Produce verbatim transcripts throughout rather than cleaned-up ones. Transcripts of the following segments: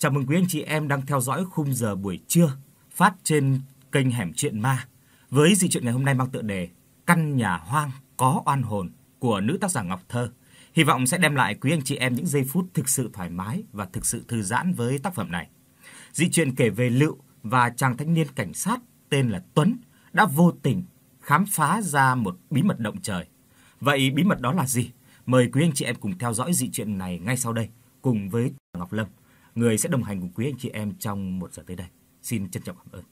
Chào mừng quý anh chị em đang theo dõi khung giờ buổi trưa phát trên kênh Hẻm Chuyện Ma với dị truyện ngày hôm nay mang tựa đề Căn Nhà Hoang Có Oan Hồn của nữ tác giả Ngọc Thơ. Hy vọng sẽ đem lại quý anh chị em những giây phút thực sự thoải mái và thực sự thư giãn với tác phẩm này. Dị truyện kể về Lựu và chàng thanh niên cảnh sát tên là Tuấn đã vô tình khám phá ra một bí mật động trời. Vậy bí mật đó là gì? Mời quý anh chị em cùng theo dõi dị truyện này ngay sau đây cùng với Ngọc Lâm, người sẽ đồng hành cùng quý anh chị em trong một giờ tới đây. Xin trân trọng cảm ơn.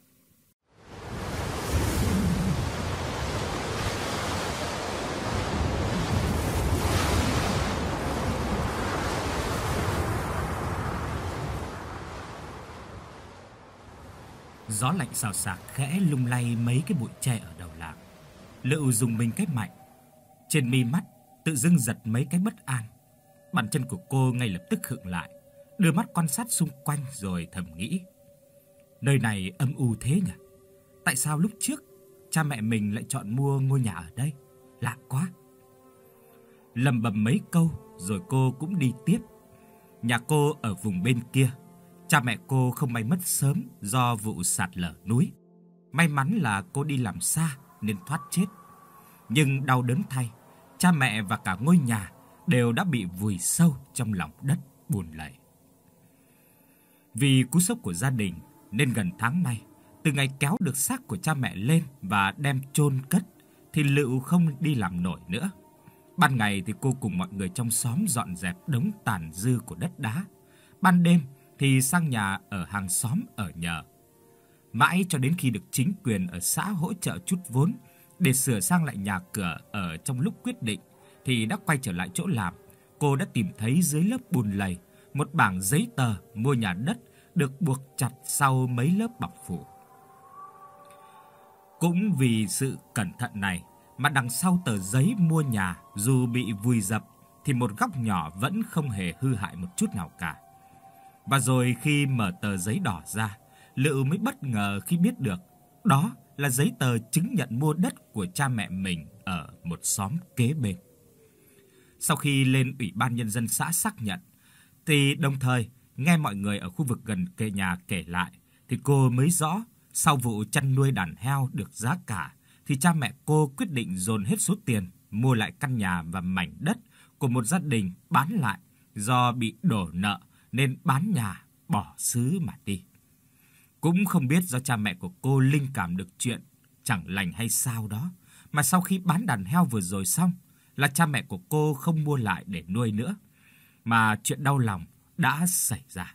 Gió lạnh xào xạc khẽ lung lay mấy cái bụi tre ở đầu làng. Lựu dùng mình cái mạnh, trên mi mắt tự dưng giật mấy cái bất an. Bàn chân của cô ngay lập tức khựng lại, đưa mắt quan sát xung quanh rồi thầm nghĩ: nơi này âm u thế nhỉ? Tại sao lúc trước cha mẹ mình lại chọn mua ngôi nhà ở đây? Lạ quá. Lẩm bẩm mấy câu rồi cô cũng đi tiếp. Nhà cô ở vùng bên kia. Cha mẹ cô không may mất sớm do vụ sạt lở núi. May mắn là cô đi làm xa nên thoát chết. Nhưng đau đớn thay, cha mẹ và cả ngôi nhà đều đã bị vùi sâu trong lòng đất bùn lầy. Vì cú sốc của gia đình nên gần tháng nay, từ ngày kéo được xác của cha mẹ lên và đem chôn cất thì Lựu không đi làm nổi nữa. Ban ngày thì cô cùng mọi người trong xóm dọn dẹp đống tàn dư của đất đá. Ban đêm thì sang nhà ở hàng xóm ở nhờ. Mãi cho đến khi được chính quyền ở xã hỗ trợ chút vốn để sửa sang lại nhà cửa ở trong lúc quyết định thì đã quay trở lại chỗ làm. Cô đã tìm thấy dưới lớp bùn lầy một bảng giấy tờ mua nhà đất được buộc chặt sau mấy lớp bọc phủ. Cũng vì sự cẩn thận này mà đằng sau tờ giấy mua nhà dù bị vùi dập thì một góc nhỏ vẫn không hề hư hại một chút nào cả. Và rồi khi mở tờ giấy đỏ ra, Lựu mới bất ngờ khi biết được đó là giấy tờ chứng nhận mua đất của cha mẹ mình ở một xóm kế bên. Sau khi lên Ủy ban Nhân dân xã xác nhận, thì đồng thời nghe mọi người ở khu vực gần kề nhà kể lại, thì cô mới rõ sau vụ chăn nuôi đàn heo được giá cả, thì cha mẹ cô quyết định dồn hết số tiền mua lại căn nhà và mảnh đất của một gia đình bán lại do bị đổ nợ nên bán nhà bỏ xứ mà đi. Cũng không biết do cha mẹ của cô linh cảm được chuyện chẳng lành hay sao đó, mà sau khi bán đàn heo vừa rồi xong là cha mẹ của cô không mua lại để nuôi nữa, mà chuyện đau lòng đã xảy ra.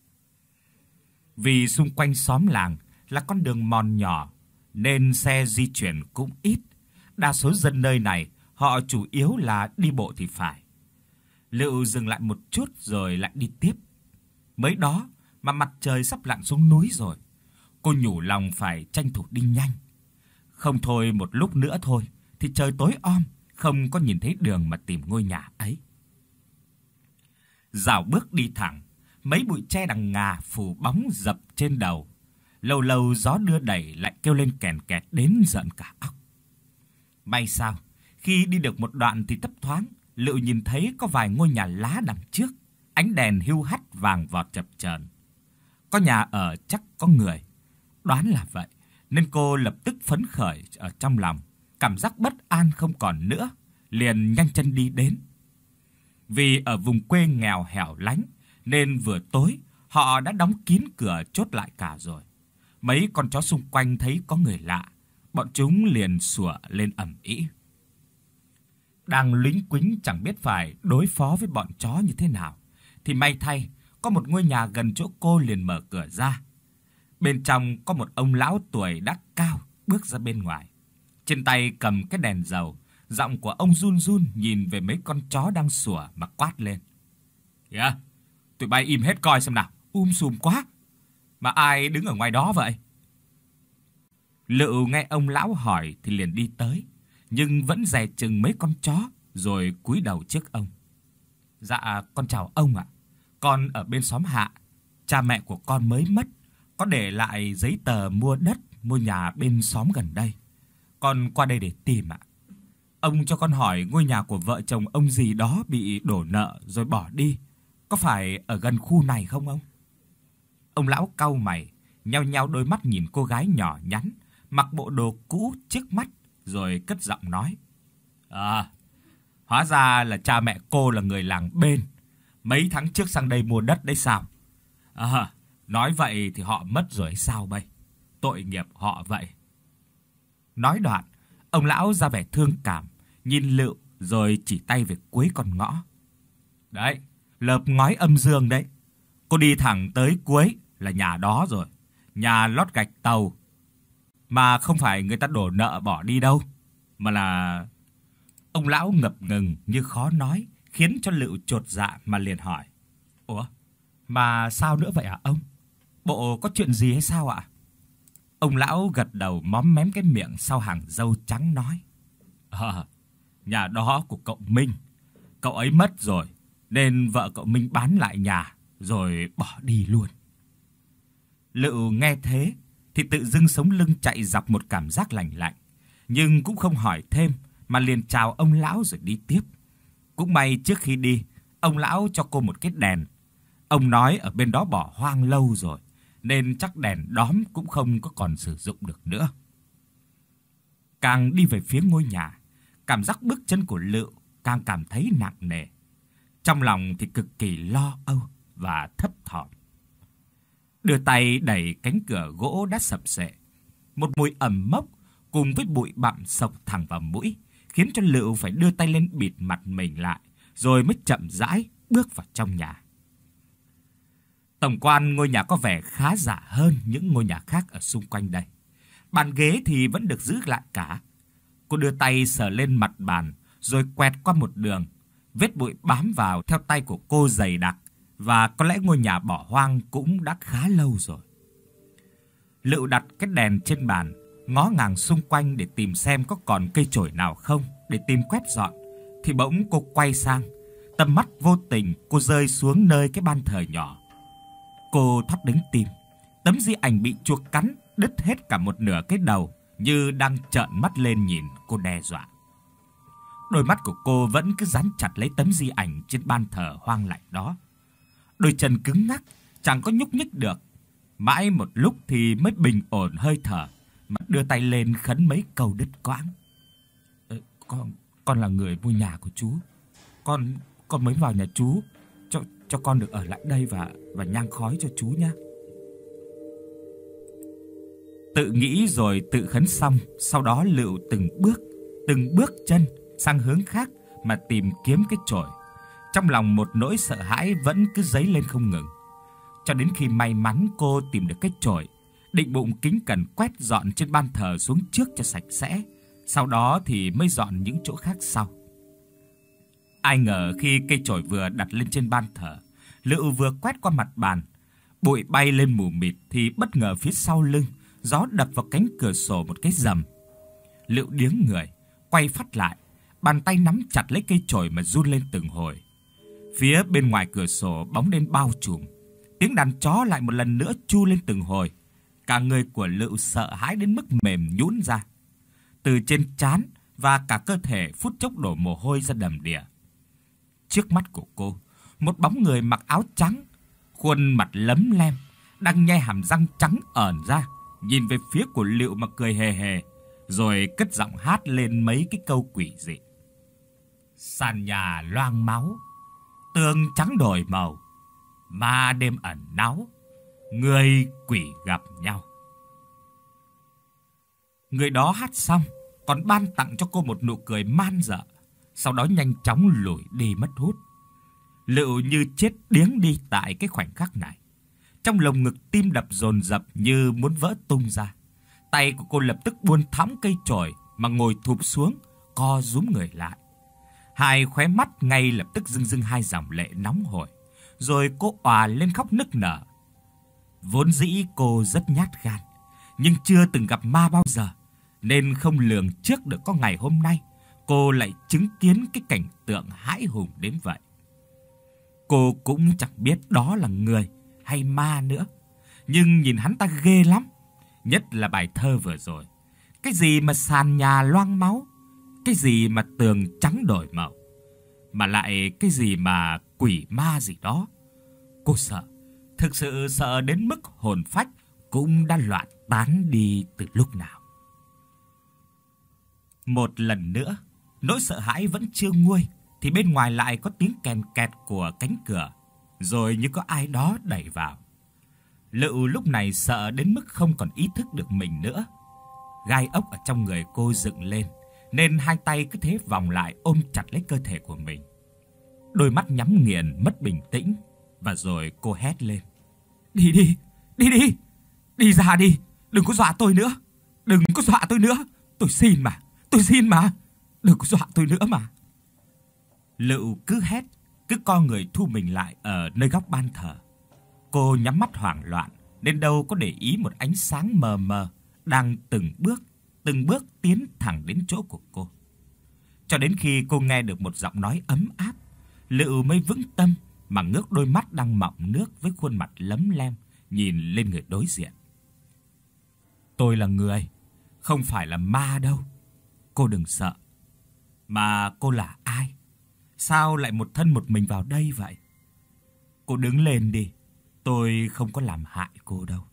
Vì xung quanh xóm làng là con đường mòn nhỏ nên xe di chuyển cũng ít. Đa số dân nơi này họ chủ yếu là đi bộ thì phải. Lựu dừng lại một chút rồi lại đi tiếp. Mới đó mà mặt trời sắp lặn xuống núi rồi. Cô nhủ lòng phải tranh thủ đi nhanh. Không thôi một lúc nữa thôi thì trời tối om, không có nhìn thấy đường mà tìm ngôi nhà ấy. Dạo bước đi thẳng, mấy bụi tre đằng ngà phủ bóng dập trên đầu. Lâu lâu gió đưa đẩy lại kêu lên kèn kẹt đến giận cả óc. May sao, khi đi được một đoạn thì thấp thoáng, Lựu nhìn thấy có vài ngôi nhà lá đằng trước, ánh đèn hiu hắt vàng vọt chập chờn. Có nhà ở chắc có người. Đoán là vậy, nên cô lập tức phấn khởi ở trong lòng, cảm giác bất an không còn nữa, liền nhanh chân đi đến. Vì ở vùng quê nghèo hẻo lánh nên vừa tối họ đã đóng kín cửa chốt lại cả rồi. Mấy con chó xung quanh thấy có người lạ, bọn chúng liền sủa lên ầm ĩ. Đang lính quính chẳng biết phải đối phó với bọn chó như thế nào, thì may thay có một ngôi nhà gần chỗ cô liền mở cửa ra. Bên trong có một ông lão tuổi đã cao bước ra bên ngoài. Trên tay cầm cái đèn dầu, giọng của ông run run nhìn về mấy con chó đang sủa mà quát lên: "Kìa, tụi bay im hết coi xem nào, um sùm quá. Mà ai đứng ở ngoài đó vậy?" Lựu nghe ông lão hỏi thì liền đi tới, nhưng vẫn dè chừng mấy con chó rồi cúi đầu trước ông. "Dạ, con chào ông ạ. Con ở bên xóm hạ. Cha mẹ của con mới mất, có để lại giấy tờ mua đất, mua nhà bên xóm gần đây. Con qua đây để tìm ạ. Ông cho con hỏi ngôi nhà của vợ chồng ông gì đó bị đổ nợ rồi bỏ đi, có phải ở gần khu này không ông?" Ông lão cau mày, nheo nheo đôi mắt nhìn cô gái nhỏ nhắn, mặc bộ đồ cũ trước mắt, rồi cất giọng nói. À, hóa ra là cha mẹ cô là người làng bên. Mấy tháng trước sang đây mua đất đấy sao? À, nói vậy thì họ mất rồi hay sao bây? Tội nghiệp họ vậy. Nói đoạn, ông lão ra vẻ thương cảm, nhìn Lựu rồi chỉ tay về cuối con ngõ. Đấy, lợp ngói âm dương đấy. Cô đi thẳng tới cuối là nhà đó rồi. Nhà lót gạch tàu. Mà không phải người ta đổ nợ bỏ đi đâu, mà là... Ông lão ngập ngừng như khó nói, khiến cho Lựu chột dạ mà liền hỏi. Ủa, mà sao nữa vậy ạ ông? Bộ có chuyện gì hay sao ạ? Ông lão gật đầu móm mém cái miệng sau hàng râu trắng nói. À, nhà đó của cậu Minh. Cậu ấy mất rồi, nên vợ cậu Minh bán lại nhà, rồi bỏ đi luôn. Lựu nghe thế, thì tự dưng sống lưng chạy dọc một cảm giác lạnh lạnh. Nhưng cũng không hỏi thêm, mà liền chào ông lão rồi đi tiếp. Cũng may trước khi đi, ông lão cho cô một cái đèn. Ông nói ở bên đó bỏ hoang lâu rồi, nên chắc đèn đóm cũng không có còn sử dụng được nữa. Càng đi về phía ngôi nhà, cảm giác bước chân của Lựu càng cảm thấy nặng nề. Trong lòng thì cực kỳ lo âu và thấp thỏm. Đưa tay đẩy cánh cửa gỗ đã sập xệ. Một mùi ẩm mốc cùng với bụi bặm xộc thẳng vào mũi, khiến cho Lựu phải đưa tay lên bịt mặt mình lại, rồi mới chậm rãi bước vào trong nhà. Tổng quan ngôi nhà có vẻ khá giả hơn những ngôi nhà khác ở xung quanh đây. Bàn ghế thì vẫn được giữ lại cả. Cô đưa tay sờ lên mặt bàn, rồi quẹt qua một đường. Vết bụi bám vào theo tay của cô dày đặc, và có lẽ ngôi nhà bỏ hoang cũng đã khá lâu rồi. Lựu đặt cái đèn trên bàn, ngó ngàng xung quanh để tìm xem có còn cây chổi nào không để tìm quét dọn, thì bỗng cô quay sang, tầm mắt vô tình cô rơi xuống nơi cái ban thờ nhỏ. Cô thắt đứng tim, tấm di ảnh bị chuột cắn đứt hết cả một nửa cái đầu, như đang trợn mắt lên nhìn cô đe dọa. Đôi mắt của cô vẫn cứ dán chặt lấy tấm di ảnh trên ban thờ hoang lạnh đó. Đôi chân cứng ngắc, chẳng có nhúc nhích được. Mãi một lúc thì mới bình ổn hơi thở, mà đưa tay lên khấn mấy câu đứt quãng. Ờ, con con là người mua nhà của chú. Con con mới vào nhà chú, cho cho con được ở lại đây và và nhang khói cho chú nhé. Tự nghĩ rồi tự khấn xong, sau đó Lựu từng bước, từng bước chân sang hướng khác mà tìm kiếm cái chổi. Trong lòng một nỗi sợ hãi vẫn cứ dấy lên không ngừng. Cho đến khi may mắn cô tìm được cái chổi, định bụng kính cẩn quét dọn trên ban thờ xuống trước cho sạch sẽ, sau đó thì mới dọn những chỗ khác sau. Ai ngờ khi cây chổi vừa đặt lên trên ban thờ, Lựu vừa quét qua mặt bàn, bụi bay lên mù mịt thì bất ngờ phía sau lưng, gió đập vào cánh cửa sổ một cái rầm. Lựu điếng người, quay phắt lại, bàn tay nắm chặt lấy cây chổi mà run lên từng hồi. Phía bên ngoài cửa sổ bóng đêm bao trùm, tiếng đàn chó lại một lần nữa tru lên từng hồi. Cả người của Lựu sợ hãi đến mức mềm nhũn ra. Từ trên trán và cả cơ thể phút chốc đổ mồ hôi ra đầm đìa. Trước mắt của cô, một bóng người mặc áo trắng, khuôn mặt lấm lem, đang nhe hàm răng trắng ởn ra, nhìn về phía của Lựu mà cười hề hề, rồi cất giọng hát lên mấy cái câu quỷ dị. Sàn nhà loang máu, tường trắng đổi màu, ma đêm ẩn náu, người quỷ gặp nhau. Người đó hát xong, còn ban tặng cho cô một nụ cười man dợ, sau đó nhanh chóng lủi đi mất hút. Lựu như chết điếng đi tại cái khoảnh khắc này. Trong lồng ngực tim đập dồn dập như muốn vỡ tung ra. Tay của cô lập tức buông thõng cây chổi mà ngồi thụp xuống, co rúm người lại. Hai khóe mắt ngay lập tức rưng rưng hai dòng lệ nóng hổi, rồi cô òa lên khóc nức nở. Vốn dĩ cô rất nhát gan, nhưng chưa từng gặp ma bao giờ, nên không lường trước được có ngày hôm nay cô lại chứng kiến cái cảnh tượng hãi hùng đến vậy. Cô cũng chẳng biết đó là người hay ma nữa, nhưng nhìn hắn ta ghê lắm, nhất là bài thơ vừa rồi. Cái gì mà sàn nhà loang máu, cái gì mà tường trắng đổi màu, mà lại cái gì mà quỷ ma gì đó. Cô sợ, Thực sự sợ đến mức hồn phách cũng đã loạn tán đi từ lúc nào. Một lần nữa, nỗi sợ hãi vẫn chưa nguôi thì bên ngoài lại có tiếng kèn kẹt của cánh cửa, rồi như có ai đó đẩy vào. Lựu lúc này sợ đến mức không còn ý thức được mình nữa. Gai ốc ở trong người cô dựng lên, nên hai tay cứ thế vòng lại ôm chặt lấy cơ thể của mình. Đôi mắt nhắm nghiền mất bình tĩnh, và rồi cô hét lên: "Đi đi, đi đi, đi ra đi, đừng có dọa tôi nữa, đừng có dọa tôi nữa, tôi xin mà, tôi xin mà, đừng có dọa tôi nữa mà." Lựu cứ hét, cứ co người thu mình lại ở nơi góc ban thờ. Cô nhắm mắt hoảng loạn, nên đâu có để ý một ánh sáng mờ mờ đang từng bước, từng bước tiến thẳng đến chỗ của cô. Cho đến khi cô nghe được một giọng nói ấm áp, Lựu mới vững tâm mà ngước đôi mắt đang mọng nước với khuôn mặt lấm lem nhìn lên người đối diện. "Tôi là người, không phải là ma đâu. Cô đừng sợ. Mà cô là ai? Sao lại một thân một mình vào đây vậy? Cô đứng lên đi, tôi không có làm hại cô đâu."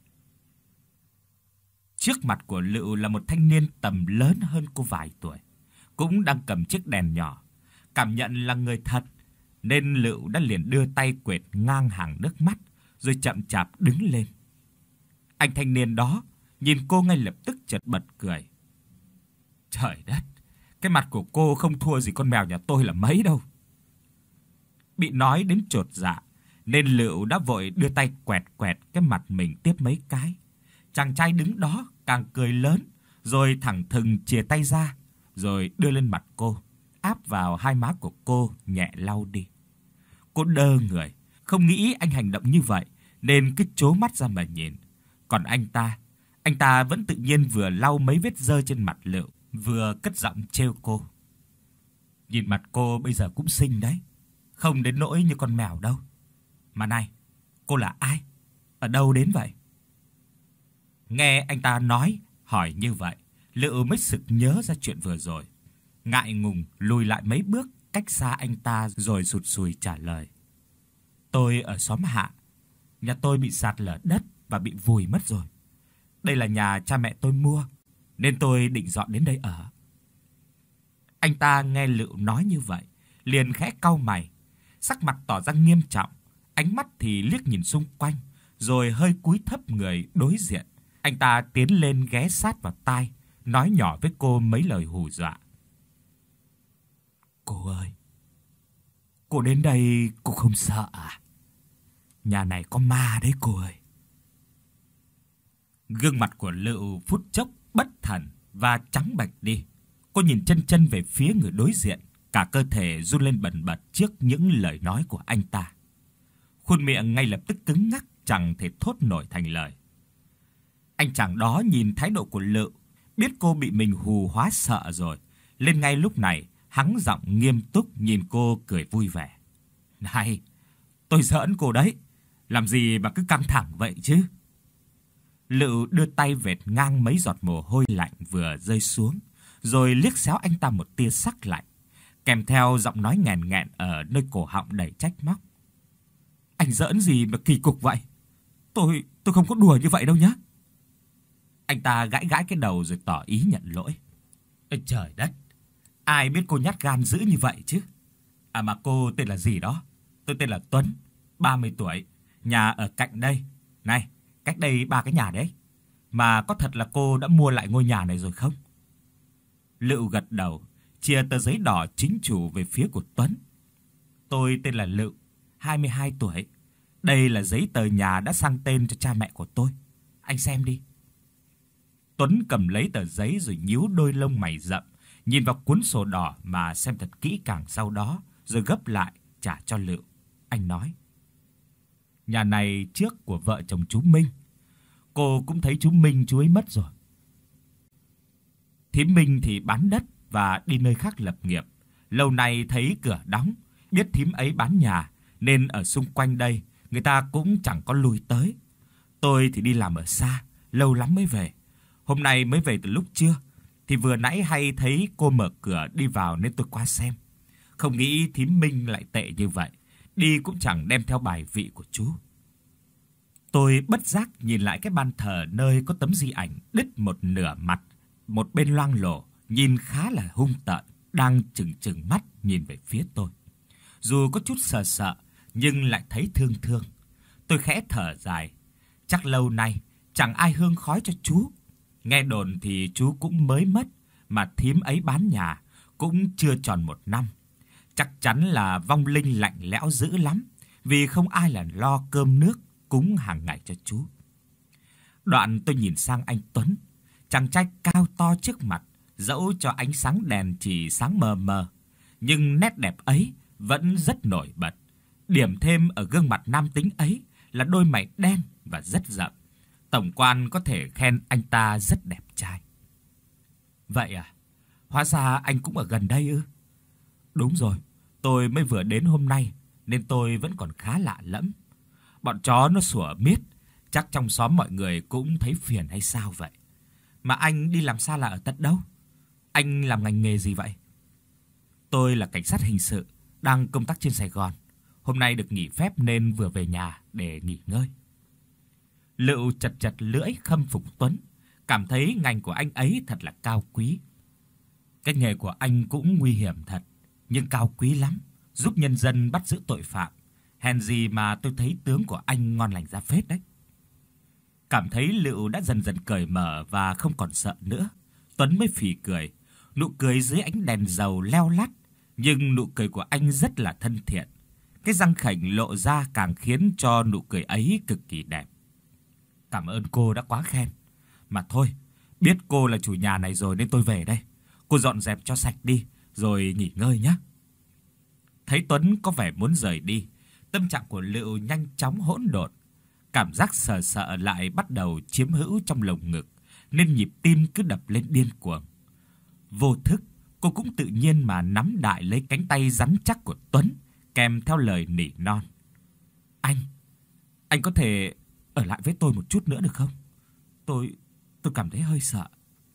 Trước mặt của Lựu là một thanh niên tầm lớn hơn cô vài tuổi, cũng đang cầm chiếc đèn nhỏ. Cảm nhận là người thật, nên Lựu đã liền đưa tay quệt ngang hàng nước mắt, rồi chậm chạp đứng lên. Anh thanh niên đó nhìn cô ngay lập tức chợt bật cười. "Trời đất, cái mặt của cô không thua gì con mèo nhà tôi là mấy đâu." Bị nói đến chột dạ, nên Lựu đã vội đưa tay quẹt quẹt cái mặt mình tiếp mấy cái. Chàng trai đứng đó càng cười lớn, rồi thẳng thừng chìa tay ra, rồi đưa lên mặt cô, áp vào hai má của cô nhẹ lau đi. Cô đơ người, không nghĩ anh hành động như vậy, nên cứ trố mắt ra mà nhìn. Còn anh ta, anh ta vẫn tự nhiên vừa lau mấy vết dơ trên mặt Lựu, vừa cất giọng trêu cô: "Nhìn mặt cô bây giờ cũng xinh đấy, không đến nỗi như con mèo đâu. Mà này, cô là ai? Ở đâu đến vậy?" Nghe anh ta nói, hỏi như vậy, Lựu mới sực nhớ ra chuyện vừa rồi. Ngại ngùng lùi lại mấy bước cách xa anh ta, rồi sụt sùi trả lời: "Tôi ở xóm Hạ. Nhà tôi bị sạt lở đất và bị vùi mất rồi. Đây là nhà cha mẹ tôi mua, nên tôi định dọn đến đây ở." Anh ta nghe Lựu nói như vậy, liền khẽ cau mày, sắc mặt tỏ ra nghiêm trọng, ánh mắt thì liếc nhìn xung quanh, rồi hơi cúi thấp người đối diện. Anh ta tiến lên ghé sát vào tai, nói nhỏ với cô mấy lời hù dọa: "Cô ơi, cô đến đây cô không sợ à? Nhà này có ma đấy cô ơi." Gương mặt của Lựu phút chốc bất thần và trắng bệch đi. Cô nhìn chân chân về phía người đối diện, cả cơ thể run lên bần bật trước những lời nói của anh ta. Khuôn miệng ngay lập tức cứng ngắc, chẳng thể thốt nổi thành lời. Anh chàng đó nhìn thái độ của Lựu, biết cô bị mình hù hóa sợ rồi, lên ngay lúc này hắng giọng nghiêm túc nhìn cô cười vui vẻ: "Này, tôi giỡn cô đấy, làm gì mà cứ căng thẳng vậy chứ?" Lựu đưa tay vệt ngang mấy giọt mồ hôi lạnh vừa rơi xuống, rồi liếc xéo anh ta một tia sắc lạnh, kèm theo giọng nói nghẹn nghẹn ở nơi cổ họng đầy trách móc: "Anh giỡn gì mà kỳ cục vậy? Tôi tôi không có đùa như vậy đâu nhá." Anh ta gãi gãi cái đầu rồi tỏ ý nhận lỗi: "Ôi trời đất, ai biết cô nhát gan dữ như vậy chứ? À mà cô tên là gì đó?" "Tôi tên là Tuấn, ba mươi tuổi, nhà ở cạnh đây. Này, cách đây ba cái nhà đấy. Mà có thật là cô đã mua lại ngôi nhà này rồi không?" Lựu gật đầu, chia tờ giấy đỏ chính chủ về phía của Tuấn: "Tôi tên là Lựu, hai mươi hai tuổi. Đây là giấy tờ nhà đã sang tên cho cha mẹ của tôi. Anh xem đi." Tuấn cầm lấy tờ giấy rồi nhíu đôi lông mày rậm, nhìn vào cuốn sổ đỏ mà xem thật kỹ càng, sau đó rồi gấp lại trả cho Lựu. Anh nói: "Nhà này trước của vợ chồng chú Minh. Cô cũng thấy chú Minh chú ấy mất rồi. Thím Minh thì bán đất và đi nơi khác lập nghiệp. Lâu nay thấy cửa đóng, biết thím ấy bán nhà nên ở xung quanh đây người ta cũng chẳng có lui tới. Tôi thì đi làm ở xa, lâu lắm mới về. Hôm nay mới về từ lúc trưa, thì vừa nãy hay thấy cô mở cửa đi vào nên tôi qua xem. Không nghĩ thím Minh lại tệ như vậy, đi cũng chẳng đem theo bài vị của chú." Tôi bất giác nhìn lại cái ban thờ nơi có tấm di ảnh đứt một nửa mặt, một bên loang lổ, nhìn khá là hung tợn, đang trừng trừng mắt nhìn về phía tôi. Dù có chút sợ sợ, nhưng lại thấy thương thương. Tôi khẽ thở dài, chắc lâu nay chẳng ai hương khói cho chú. Nghe đồn thì chú cũng mới mất, mà thím ấy bán nhà cũng chưa tròn một năm. Chắc chắn là vong linh lạnh lẽo dữ lắm, vì không ai là lo cơm nước cúng hàng ngày cho chú. Đoạn tôi nhìn sang anh Tuấn, chàng trai cao to trước mặt, dẫu cho ánh sáng đèn chỉ sáng mờ mờ, nhưng nét đẹp ấy vẫn rất nổi bật. Điểm thêm ở gương mặt nam tính ấy là đôi mày đen và rất rậm. Tổng quan có thể khen anh ta rất đẹp trai. Vậy à? Hóa ra anh cũng ở gần đây ư? Đúng rồi, tôi mới vừa đến hôm nay nên tôi vẫn còn khá lạ lẫm. Bọn chó nó sủa miết, chắc trong xóm mọi người cũng thấy phiền hay sao vậy? Mà anh đi làm xa lạ ở tận đâu? Anh làm ngành nghề gì vậy? Tôi là cảnh sát hình sự, đang công tác trên Sài Gòn. Hôm nay được nghỉ phép nên vừa về nhà để nghỉ ngơi. Lựu chật chật lưỡi khâm phục Tuấn, cảm thấy ngành của anh ấy thật là cao quý. Cái nghề của anh cũng nguy hiểm thật, nhưng cao quý lắm, giúp nhân dân bắt giữ tội phạm. Hèn gì mà tôi thấy tướng của anh ngon lành ra phết đấy. Cảm thấy Lựu đã dần dần cởi mở và không còn sợ nữa, Tuấn mới phì cười. Nụ cười dưới ánh đèn dầu leo lắt, nhưng nụ cười của anh rất là thân thiện. Cái răng khểnh lộ ra càng khiến cho nụ cười ấy cực kỳ đẹp. Cảm ơn cô đã quá khen. Mà thôi, biết cô là chủ nhà này rồi nên tôi về đây. Cô dọn dẹp cho sạch đi, rồi nghỉ ngơi nhé. Thấy Tuấn có vẻ muốn rời đi, tâm trạng của Lựu nhanh chóng hỗn độn. Cảm giác sợ sợ lại bắt đầu chiếm hữu trong lồng ngực, nên nhịp tim cứ đập lên điên cuồng. Vô thức, cô cũng tự nhiên mà nắm đại lấy cánh tay rắn chắc của Tuấn, kèm theo lời nỉ non. Anh, anh có thể ở lại với tôi một chút nữa được không? Tôi, tôi cảm thấy hơi sợ.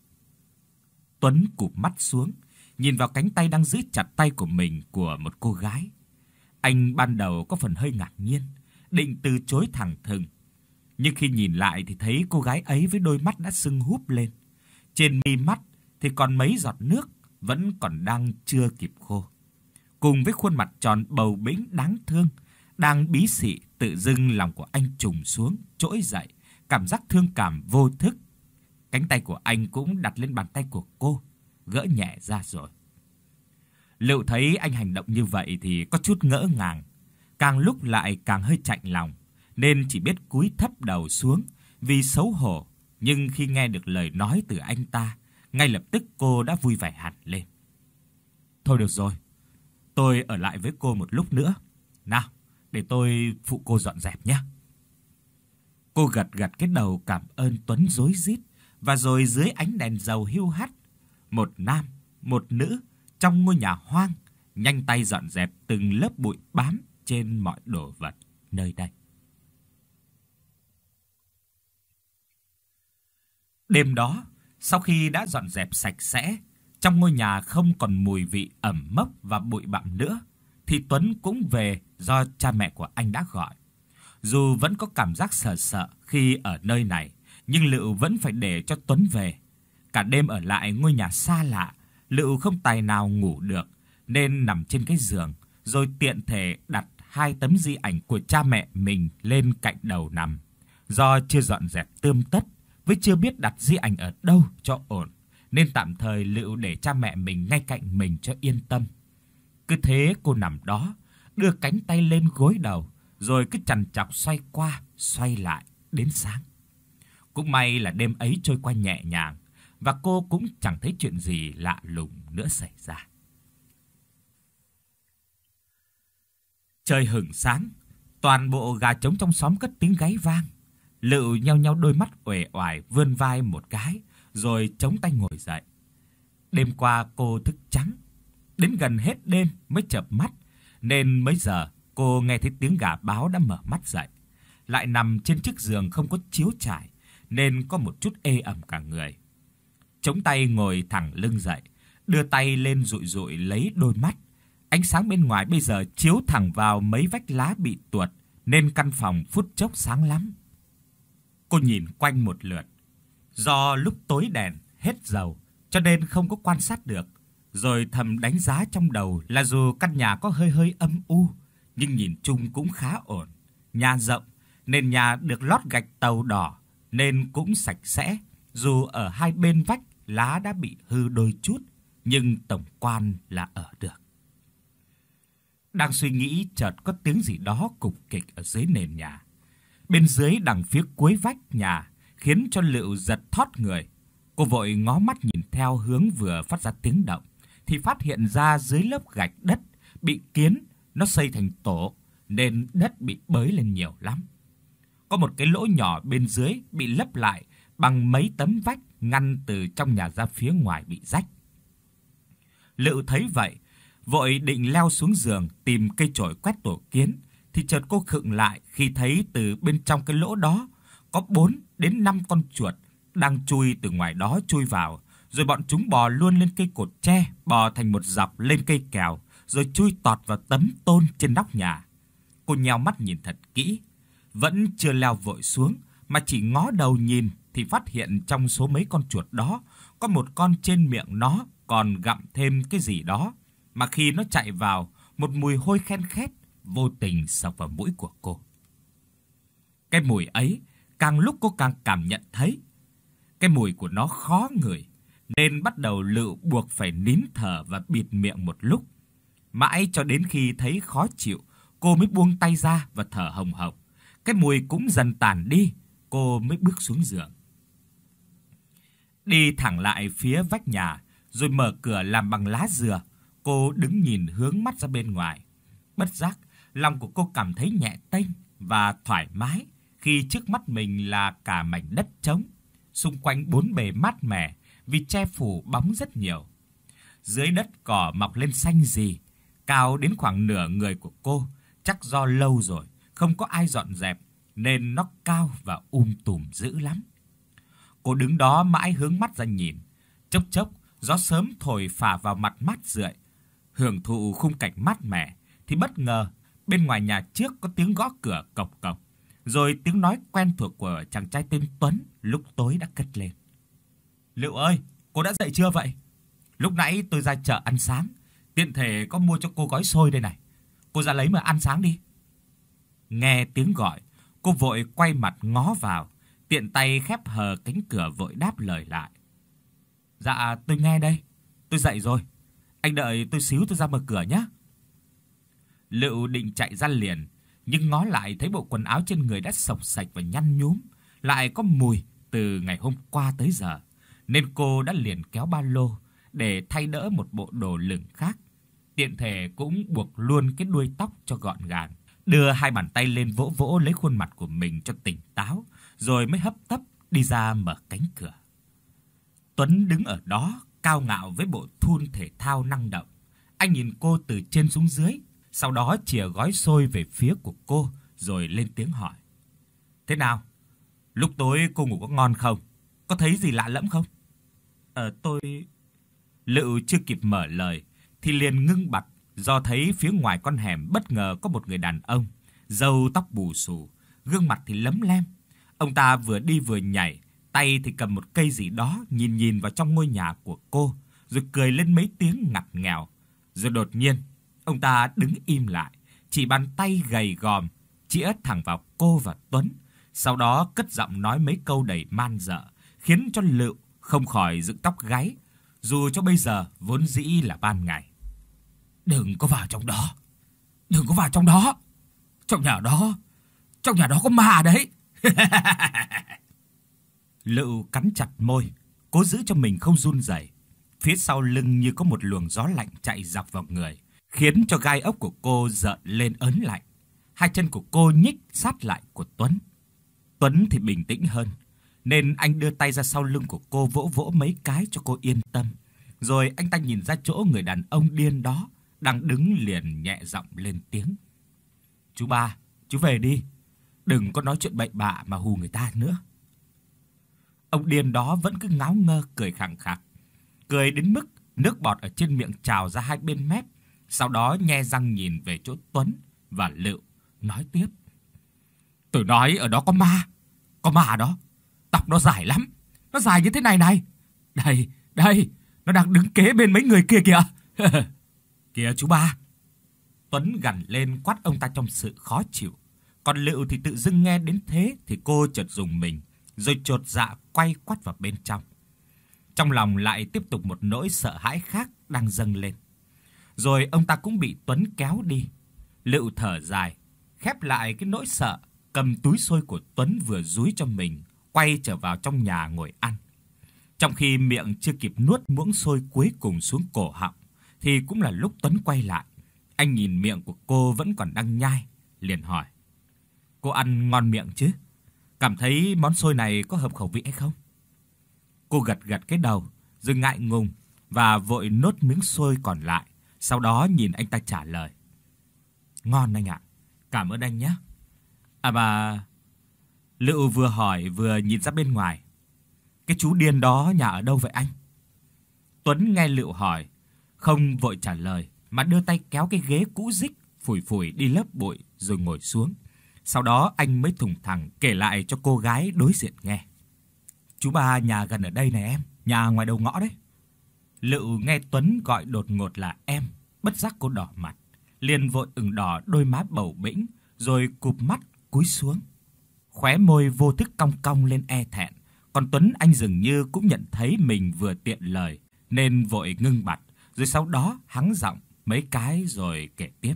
Tuấn cụp mắt xuống, nhìn vào cánh tay đang giữ chặt tay của mình của một cô gái. Anh ban đầu có phần hơi ngạc nhiên, định từ chối thẳng thừng. Nhưng khi nhìn lại thì thấy cô gái ấy với đôi mắt đã sưng húp lên. Trên mi mắt thì còn mấy giọt nước vẫn còn đang chưa kịp khô. Cùng với khuôn mặt tròn bầu bĩnh đáng thương, đang bí xị, tự dưng lòng của anh trùng xuống, trỗi dậy, cảm giác thương cảm vô thức. Cánh tay của anh cũng đặt lên bàn tay của cô, gỡ nhẹ ra rồi. Lựu thấy anh hành động như vậy thì có chút ngỡ ngàng, càng lúc lại càng hơi chạnh lòng, nên chỉ biết cúi thấp đầu xuống vì xấu hổ. Nhưng khi nghe được lời nói từ anh ta, ngay lập tức cô đã vui vẻ hẳn lên. Thôi được rồi, tôi ở lại với cô một lúc nữa. Nào, để tôi phụ cô dọn dẹp nhé. Cô gật gật cái đầu cảm ơn Tuấn rối rít, và rồi dưới ánh đèn dầu hiu hắt, một nam, một nữ trong ngôi nhà hoang nhanh tay dọn dẹp từng lớp bụi bám trên mọi đồ vật nơi đây. Đêm đó, sau khi đã dọn dẹp sạch sẽ, trong ngôi nhà không còn mùi vị ẩm mốc và bụi bặm nữa, thì Tuấn cũng về do cha mẹ của anh đã gọi. Dù vẫn có cảm giác sợ sợ khi ở nơi này, nhưng Lựu vẫn phải để cho Tuấn về. Cả đêm ở lại ngôi nhà xa lạ, Lựu không tài nào ngủ được, nên nằm trên cái giường, rồi tiện thể đặt hai tấm di ảnh của cha mẹ mình lên cạnh đầu nằm. Do chưa dọn dẹp tươm tất, với chưa biết đặt di ảnh ở đâu cho ổn, nên tạm thời Lựu để cha mẹ mình ngay cạnh mình cho yên tâm. Cứ thế cô nằm đó, đưa cánh tay lên gối đầu, rồi cứ chằn chọc xoay qua, xoay lại đến sáng. Cũng may là đêm ấy trôi qua nhẹ nhàng, và cô cũng chẳng thấy chuyện gì lạ lùng nữa xảy ra. Trời hửng sáng, toàn bộ gà trống trong xóm cất tiếng gáy vang. Lựu nheo nheo đôi mắt uể oải vươn vai một cái, rồi chống tay ngồi dậy. Đêm qua cô thức trắng, đến gần hết đêm mới chợp mắt, nên mấy giờ cô nghe thấy tiếng gà báo đã mở mắt dậy. Lại nằm trên chiếc giường không có chiếu trải, nên có một chút ê ẩm cả người. Chống tay ngồi thẳng lưng dậy, đưa tay lên dụi dụi lấy đôi mắt. Ánh sáng bên ngoài bây giờ chiếu thẳng vào mấy vách lá bị tuột, nên căn phòng phút chốc sáng lắm. Cô nhìn quanh một lượt. Do lúc tối đèn, hết dầu, cho nên không có quan sát được. Rồi thầm đánh giá trong đầu là dù căn nhà có hơi hơi âm u, nhưng nhìn chung cũng khá ổn. Nhà rộng, nền nhà được lót gạch tàu đỏ, nên cũng sạch sẽ. Dù ở hai bên vách lá đã bị hư đôi chút, nhưng tổng quan là ở được. Đang suy nghĩ, chợt có tiếng gì đó cục kịch ở dưới nền nhà. Bên dưới đằng phía cuối vách nhà, khiến cho Lựu giật thót người. Cô vội ngó mắt nhìn theo hướng vừa phát ra tiếng động, thì phát hiện ra dưới lớp gạch đất bị kiến nó xây thành tổ, nên đất bị bới lên nhiều lắm. Có một cái lỗ nhỏ bên dưới bị lấp lại bằng mấy tấm vách ngăn từ trong nhà ra phía ngoài bị rách. Lựu thấy vậy, vội định leo xuống giường tìm cây chổi quét tổ kiến, thì chợt cô khựng lại khi thấy từ bên trong cái lỗ đó có bốn đến năm con chuột đang chui từ ngoài đó chui vào, rồi bọn chúng bò luôn lên cây cột tre, bò thành một dọc lên cây kèo, rồi chui tọt vào tấm tôn trên nóc nhà. Cô nheo mắt nhìn thật kỹ, vẫn chưa leo vội xuống mà chỉ ngó đầu nhìn thì phát hiện trong số mấy con chuột đó có một con trên miệng nó còn gặm thêm cái gì đó, mà khi nó chạy vào, một mùi hôi khen khét vô tình xộc vào mũi của cô. Cái mùi ấy càng lúc cô càng cảm nhận thấy cái mùi của nó khó ngửi, nên bắt đầu Lựu buộc phải nín thở và bịt miệng một lúc. Mãi cho đến khi thấy khó chịu, cô mới buông tay ra và thở hồng hộc. Cái mùi cũng dần tàn đi, cô mới bước xuống giường. Đi thẳng lại phía vách nhà, rồi mở cửa làm bằng lá dừa. Cô đứng nhìn hướng mắt ra bên ngoài. Bất giác, lòng của cô cảm thấy nhẹ tênh và thoải mái khi trước mắt mình là cả mảnh đất trống, xung quanh bốn bề mát mẻ vì che phủ bóng rất nhiều. Dưới đất cỏ mọc lên xanh rì, cao đến khoảng nửa người của cô, chắc do lâu rồi không có ai dọn dẹp nên nó cao và um tùm dữ lắm. Cô đứng đó mãi hướng mắt ra nhìn, chốc chốc gió sớm thổi phả vào mặt mát rượi, hưởng thụ khung cảnh mát mẻ thì bất ngờ bên ngoài nhà trước có tiếng gõ cửa cộc cộc, rồi tiếng nói quen thuộc của chàng trai tên Tuấn lúc tối đã cất lên. "Lựu ơi, cô đã dậy chưa vậy? Lúc nãy tôi ra chợ ăn sáng, tiện thể có mua cho cô gói xôi đây này. Cô ra lấy mà ăn sáng đi." Nghe tiếng gọi, cô vội quay mặt ngó vào, tiện tay khép hờ cánh cửa vội đáp lời lại. "Dạ, tôi nghe đây. Tôi dậy rồi. Anh đợi tôi xíu tôi ra mở cửa nhé." Lựu định chạy ra liền, nhưng ngó lại thấy bộ quần áo trên người đã xộc xạch và nhăn nhúm, lại có mùi từ ngày hôm qua tới giờ, nên cô đã liền kéo ba lô để thay đỡ một bộ đồ lửng khác. Tiện thể cũng buộc luôn cái đuôi tóc cho gọn gàng, đưa hai bàn tay lên vỗ vỗ lấy khuôn mặt của mình cho tỉnh táo, rồi mới hấp tấp đi ra mở cánh cửa. Tuấn đứng ở đó cao ngạo với bộ thun thể thao năng động. Anh nhìn cô từ trên xuống dưới, sau đó chìa gói xôi về phía của cô, rồi lên tiếng hỏi: "Thế nào? Lúc tối cô ngủ có ngon không? Có thấy gì lạ lẫm không?" "Ờ tôi..." Lựu chưa kịp mở lời thì liền ngưng bặt, do thấy phía ngoài con hẻm bất ngờ có một người đàn ông, râu tóc bù xù, gương mặt thì lấm lem. Ông ta vừa đi vừa nhảy, tay thì cầm một cây gì đó nhìn nhìn vào trong ngôi nhà của cô, rồi cười lên mấy tiếng ngặt nghèo. Rồi đột nhiên, ông ta đứng im lại, chỉ bàn tay gầy gòm chĩa thẳng vào cô và Tuấn, sau đó cất giọng nói mấy câu đầy man dợ, khiến cho Lựu không khỏi dựng tóc gáy, dù cho bây giờ vốn dĩ là ban ngày. "Đừng có vào trong đó. Đừng có vào trong đó. Trong nhà đó, trong nhà đó có ma đấy." Lựu cắn chặt môi, cố giữ cho mình không run rẩy. Phía sau lưng như có một luồng gió lạnh chạy dọc vào người, khiến cho gai ốc của cô rợn lên ớn lạnh. Hai chân của cô nhích sát lại của Tuấn. Tuấn thì bình tĩnh hơn, nên anh đưa tay ra sau lưng của cô vỗ vỗ mấy cái cho cô yên tâm. Rồi anh ta nhìn ra chỗ người đàn ông điên đó đang đứng, liền nhẹ giọng lên tiếng: "Chú ba, chú về đi. Đừng có nói chuyện bậy bạ mà hù người ta nữa." Ông điên đó vẫn cứ ngáo ngơ cười khẳng khặc, cười đến mức nước bọt ở trên miệng trào ra hai bên mép. Sau đó nhe răng nhìn về chỗ Tuấn và Lựu, nói tiếp: "Tôi nói ở đó có ma. Có ma đó. Tóc nó dài lắm. Nó dài như thế này này. Đây, đây, nó đang đứng kế bên mấy người kia kìa. Kìa chú ba. Tuấn gằn lên quát ông ta trong sự khó chịu. Còn Lựu thì tự dưng nghe đến thế thì cô chợt rùng mình, rồi chột dạ quay quắt vào bên trong. Trong lòng lại tiếp tục một nỗi sợ hãi khác đang dâng lên. Rồi ông ta cũng bị Tuấn kéo đi. Lựu thở dài, khép lại cái nỗi sợ, cầm túi xôi của Tuấn vừa dúi cho mình, quay trở vào trong nhà ngồi ăn. Trong khi miệng chưa kịp nuốt muỗng xôi cuối cùng xuống cổ họng, thì cũng là lúc Tuấn quay lại. Anh nhìn miệng của cô vẫn còn đang nhai, liền hỏi: "Cô ăn ngon miệng chứ? Cảm thấy món xôi này có hợp khẩu vị hay không?" Cô gật gật cái đầu, rồi ngại ngùng và vội nốt miếng xôi còn lại, sau đó nhìn anh ta trả lời: "Ngon anh ạ, cảm ơn anh nhé." À mà... Lựu vừa hỏi vừa nhìn ra bên ngoài: "Cái chú điên đó nhà ở đâu vậy anh?" Tuấn nghe Lựu hỏi, không vội trả lời, mà đưa tay kéo cái ghế cũ rích, phủi phủi đi lớp bụi rồi ngồi xuống. Sau đó anh mới thùng thẳng kể lại cho cô gái đối diện nghe: "Chú ba nhà gần ở đây này em, nhà ngoài đầu ngõ đấy." Lựu nghe Tuấn gọi đột ngột là em, bất giác cô đỏ mặt, liền vội ửng đỏ đôi má bầu bĩnh, rồi cụp mắt cúi xuống. Khóe môi vô thức cong cong lên e thẹn, còn Tuấn anh dường như cũng nhận thấy mình vừa tiện lời nên vội ngưng bặt, rồi sau đó hắng giọng mấy cái rồi kể tiếp: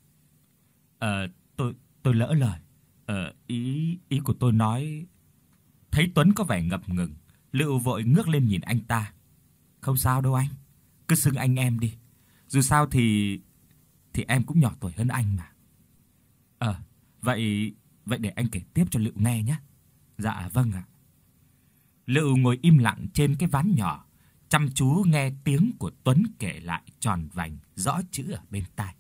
"Ờ tôi tôi lỡ lời. Ờ ý ý của tôi nói..." Thấy Tuấn có vẻ ngập ngừng, Lựu vội ngước lên nhìn anh ta: "Không sao đâu anh, cứ xưng anh em đi. Dù sao thì thì em cũng nhỏ tuổi hơn anh mà." "Ờ, vậy vậy để anh kể tiếp cho Lựu nghe nhé." "Dạ vâng ạ." Lựu ngồi im lặng trên cái ván nhỏ, chăm chú nghe tiếng của Tuấn kể lại tròn vành rõ chữ ở bên tai.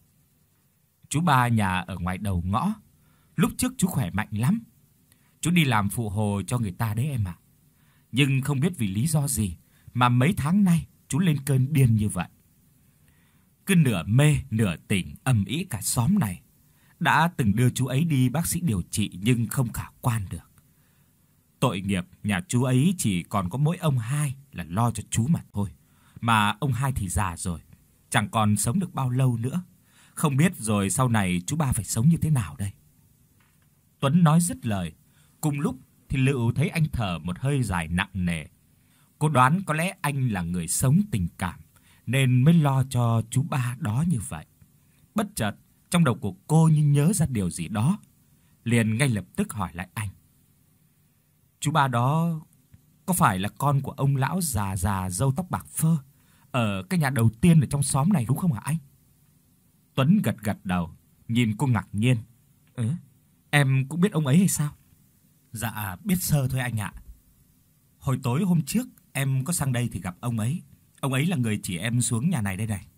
"Chú ba nhà ở ngoài đầu ngõ. Lúc trước chú khỏe mạnh lắm. Chú đi làm phụ hồ cho người ta đấy em ạ. Nhưng không biết vì lý do gì mà mấy tháng nay chú lên cơn điên như vậy. Cứ nửa mê nửa tỉnh ầm ĩ cả xóm này. Đã từng đưa chú ấy đi bác sĩ điều trị nhưng không khả quan được. Tội nghiệp, nhà chú ấy chỉ còn có mỗi ông hai là lo cho chú mà thôi. Mà ông hai thì già rồi, chẳng còn sống được bao lâu nữa. Không biết rồi sau này chú ba phải sống như thế nào đây." Tuấn nói dứt lời, cùng lúc thì Lựu thấy anh thở một hơi dài nặng nề. Cô đoán có lẽ anh là người sống tình cảm nên mới lo cho chú ba đó như vậy. Bất chợt, trong đầu của cô như nhớ ra điều gì đó, liền ngay lập tức hỏi lại anh: "Chú ba đó có phải là con của ông lão già già râu tóc bạc phơ ở cái nhà đầu tiên ở trong xóm này đúng không hả anh?" Tuấn gật gật đầu, nhìn cô ngạc nhiên: "Ừ, em cũng biết ông ấy hay sao?" "Dạ, biết sơ thôi anh ạ. Hồi tối hôm trước em có sang đây thì gặp ông ấy. Ông ấy là người chỉ em xuống nhà này đây này."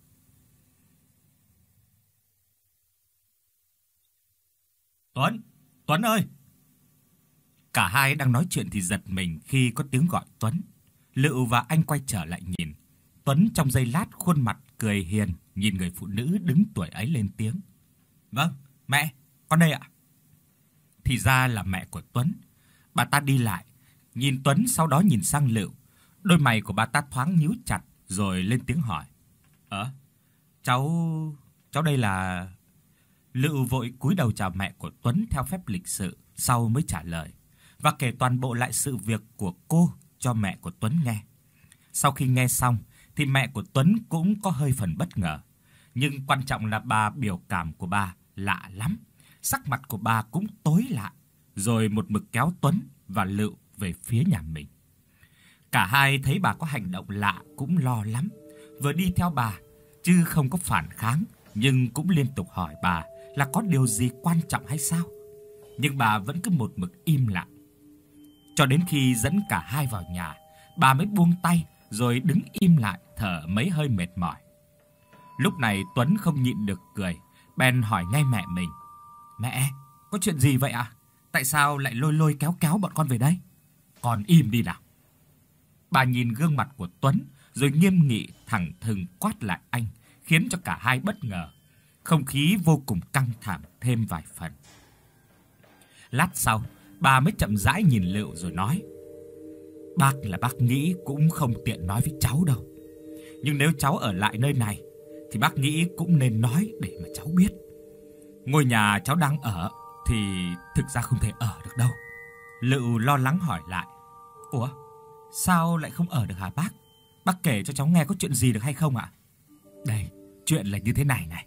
"Tuấn, Tuấn ơi!" Cả hai đang nói chuyện thì giật mình khi có tiếng gọi Tuấn. Lựu và anh quay trở lại nhìn. Tuấn trong giây lát khuôn mặt cười hiền nhìn người phụ nữ đứng tuổi ấy lên tiếng: "Vâng, mẹ, con đây ạ." Thì ra là mẹ của Tuấn. Bà ta đi lại, nhìn Tuấn sau đó nhìn sang Lựu. Đôi mày của bà ta thoáng nhíu chặt rồi lên tiếng hỏi: "Ờ, cháu cháu đây là..." Lựu vội cúi đầu chào mẹ của Tuấn theo phép lịch sự, sau mới trả lời và kể toàn bộ lại sự việc của cô cho mẹ của Tuấn nghe. Sau khi nghe xong thì mẹ của Tuấn cũng có hơi phần bất ngờ, nhưng quan trọng là bà biểu cảm của bà lạ lắm. Sắc mặt của bà cũng tối lại, rồi một mực kéo Tuấn và Lựu về phía nhà mình. Cả hai thấy bà có hành động lạ cũng lo lắm, vừa đi theo bà chứ không có phản kháng, nhưng cũng liên tục hỏi bà là có điều gì quan trọng hay sao. Nhưng bà vẫn cứ một mực im lặng. Cho đến khi dẫn cả hai vào nhà, bà mới buông tay rồi đứng im lại thở mấy hơi mệt mỏi. Lúc này Tuấn không nhịn được cười, bèn hỏi ngay mẹ mình: "Mẹ, có chuyện gì vậy ạ? Tại sao lại lôi lôi kéo kéo bọn con về đây? Con im đi nào." Bà nhìn gương mặt của Tuấn rồi nghiêm nghị thẳng thừng quát lại anh, khiến cho cả hai bất ngờ. Không khí vô cùng căng thẳng thêm vài phần. Lát sau, Bà mới chậm rãi nhìn Lựu rồi nói: Bác là bác nghĩ cũng không tiện nói với cháu đâu. Nhưng nếu cháu ở lại nơi này thì bác nghĩ cũng nên nói để mà cháu biết. Ngôi nhà cháu đang ở thì thực ra không thể ở được đâu. Lựu lo lắng hỏi lại: Ủa, sao lại không ở được hả bác? Bác kể cho cháu nghe có chuyện gì được hay không ạ? Đây, chuyện là như thế này này.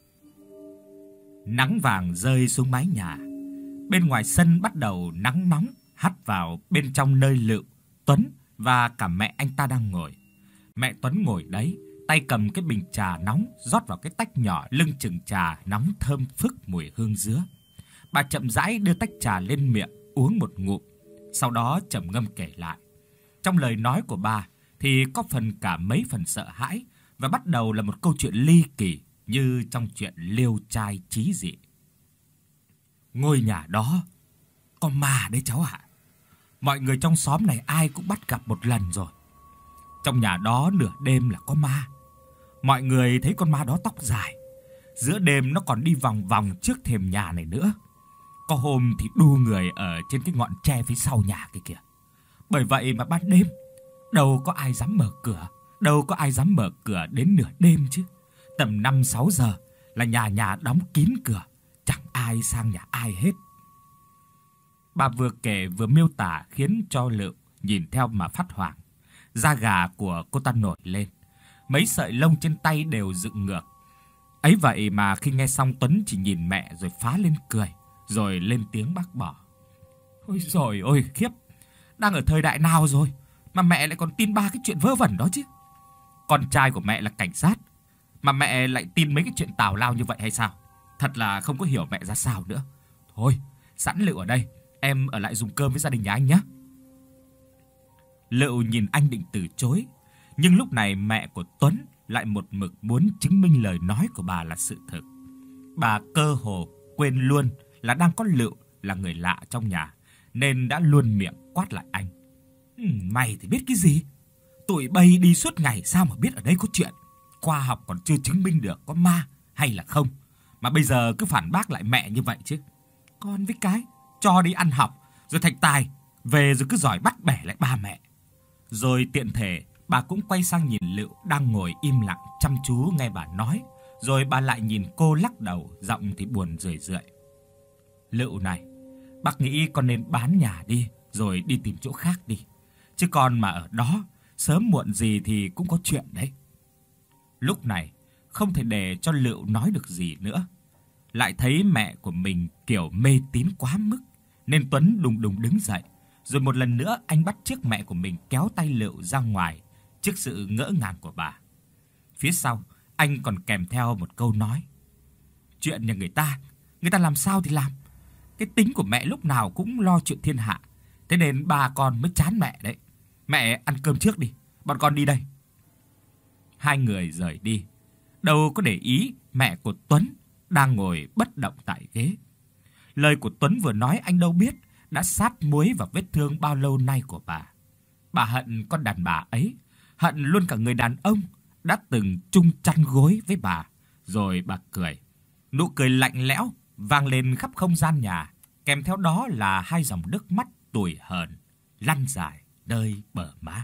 Nắng vàng rơi xuống mái nhà. Bên ngoài sân bắt đầu nắng nóng hắt vào bên trong nơi Lựu, Tuấn và cả mẹ anh ta đang ngồi. Mẹ Tuấn ngồi đấy, tay cầm cái bình trà nóng rót vào cái tách nhỏ lưng chừng trà nóng thơm phức mùi hương dứa. Bà chậm rãi đưa tách trà lên miệng uống một ngụm, sau đó trầm ngâm kể lại. Trong lời nói của bà thì có phần cả mấy phần sợ hãi và bắt đầu là một câu chuyện ly kỳ như trong chuyện liêu trai trí dị. Ngôi nhà đó có ma đấy cháu ạ. Mọi người trong xóm này ai cũng bắt gặp một lần rồi. Trong nhà đó nửa đêm là có ma. Mọi người thấy con ma đó tóc dài, giữa đêm nó còn đi vòng vòng trước thềm nhà này nữa. Có hôm thì đu người ở trên cái ngọn tre phía sau nhà kia kìa. Bởi vậy mà ban đêm đâu có ai dám mở cửa, đâu có ai dám mở cửa đến nửa đêm chứ. Tầm năm sáu giờ là nhà nhà đóng kín cửa, chẳng ai sang nhà ai hết. Bà vừa kể vừa miêu tả khiến cho Lựu nhìn theo mà phát hoảng. Da gà của cô ta nổi lên, mấy sợi lông trên tay đều dựng ngược. Ấy vậy mà khi nghe xong Tuấn chỉ nhìn mẹ rồi phá lên cười, rồi lên tiếng bác bỏ. Ôi giời ơi khiếp, đang ở thời đại nào rồi mà mẹ lại còn tin ba cái chuyện vớ vẩn đó chứ. Con trai của mẹ là cảnh sát mà mẹ lại tin mấy cái chuyện tào lao như vậy hay sao? Thật là không có hiểu mẹ ra sao nữa. Thôi, sẵn Lựu ở đây, em ở lại dùng cơm với gia đình nhà anh nhé. Lựu nhìn anh định từ chối, nhưng lúc này mẹ của Tuấn lại một mực muốn chứng minh lời nói của bà là sự thực. Bà cơ hồ quên luôn là đang có Lựu là người lạ trong nhà, nên đã luôn miệng quát lại anh. Mày thì biết cái gì? Tụi bay đi suốt ngày sao mà biết ở đây có chuyện. Khoa học còn chưa chứng minh được có ma hay là không, mà bây giờ cứ phản bác lại mẹ như vậy chứ. Con với cái cho đi ăn học rồi thành tài, về rồi cứ giỏi bắt bẻ lại ba mẹ. Rồi tiện thể bà cũng quay sang nhìn Lựu đang ngồi im lặng chăm chú nghe bà nói, rồi bà lại nhìn cô lắc đầu, giọng thì buồn rười rượi. Lựu này, bác nghĩ con nên bán nhà đi rồi đi tìm chỗ khác đi, chứ con mà ở đó sớm muộn gì thì cũng có chuyện đấy. Lúc này không thể để cho Lựu nói được gì nữa. Lại thấy mẹ của mình kiểu mê tín quá mức, nên Tuấn đùng đùng đứng dậy, rồi một lần nữa anh bắt chước mẹ của mình kéo tay Lựu ra ngoài trước sự ngỡ ngàng của bà. Phía sau anh còn kèm theo một câu nói: Chuyện nhà người ta, người ta làm sao thì làm. Cái tính của mẹ lúc nào cũng lo chuyện thiên hạ, thế nên bà con mới chán mẹ đấy. Mẹ ăn cơm trước đi, bọn con đi đây. Hai người rời đi, đâu có để ý mẹ của Tuấn đang ngồi bất động tại ghế. Lời của Tuấn vừa nói anh đâu biết đã sát muối vào vết thương bao lâu nay của bà. Bà hận con đàn bà ấy, hận luôn cả người đàn ông đã từng chung chăn gối với bà. Rồi bà cười, nụ cười lạnh lẽo vang lên khắp không gian nhà, kèm theo đó là hai dòng nước mắt tủi hờn lăn dài nơi bờ má.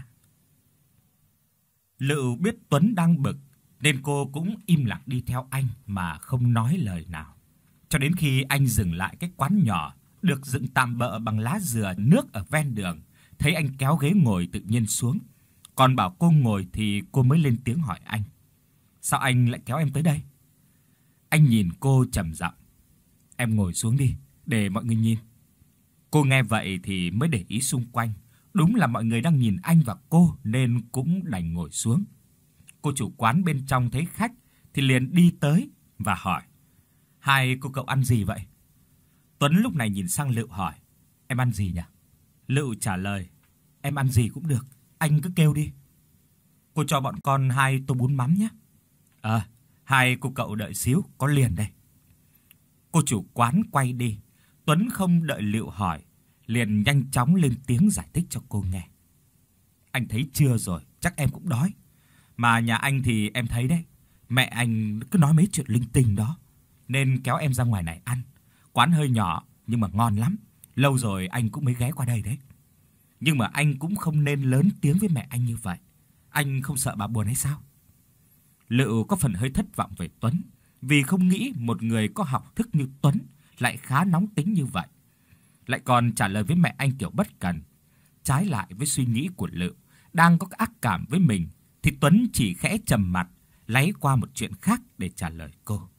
Lựu biết Tuấn đang bực nên cô cũng im lặng đi theo anh mà không nói lời nào. Cho đến khi anh dừng lại cái quán nhỏ được dựng tạm bợ bằng lá dừa nước ở ven đường, thấy anh kéo ghế ngồi tự nhiên xuống. Còn bảo cô ngồi thì cô mới lên tiếng hỏi anh: Sao anh lại kéo em tới đây? Anh nhìn cô trầm giọng: Em ngồi xuống đi, để mọi người nhìn. Cô nghe vậy thì mới để ý xung quanh. Đúng là mọi người đang nhìn anh và cô nên cũng đành ngồi xuống. Cô chủ quán bên trong thấy khách thì liền đi tới và hỏi: Hai cô cậu ăn gì vậy? Tuấn lúc này nhìn sang Lựu hỏi: Em ăn gì nhỉ? Lựu trả lời: Em ăn gì cũng được, anh cứ kêu đi. Cô cho bọn con hai tô bún mắm nhé. Ờ, à, hai cô cậu đợi xíu, có liền đây. Cô chủ quán quay đi. Tuấn không đợi Lựu hỏi, liền nhanh chóng lên tiếng giải thích cho cô nghe. Anh thấy chưa rồi, chắc em cũng đói. Mà nhà anh thì em thấy đấy, mẹ anh cứ nói mấy chuyện linh tinh đó, nên kéo em ra ngoài này ăn. Quán hơi nhỏ nhưng mà ngon lắm. Lâu rồi anh cũng mới ghé qua đây đấy. Nhưng mà anh cũng không nên lớn tiếng với mẹ anh như vậy. Anh không sợ bà buồn hay sao? Lựu có phần hơi thất vọng về Tuấn, vì không nghĩ một người có học thức như Tuấn lại khá nóng tính như vậy. Lại còn trả lời với mẹ anh kiểu bất cần. Trái lại với suy nghĩ của Lựu, đang có ác cảm với mình, thì Tuấn chỉ khẽ trầm mặt, láy qua một chuyện khác để trả lời cô.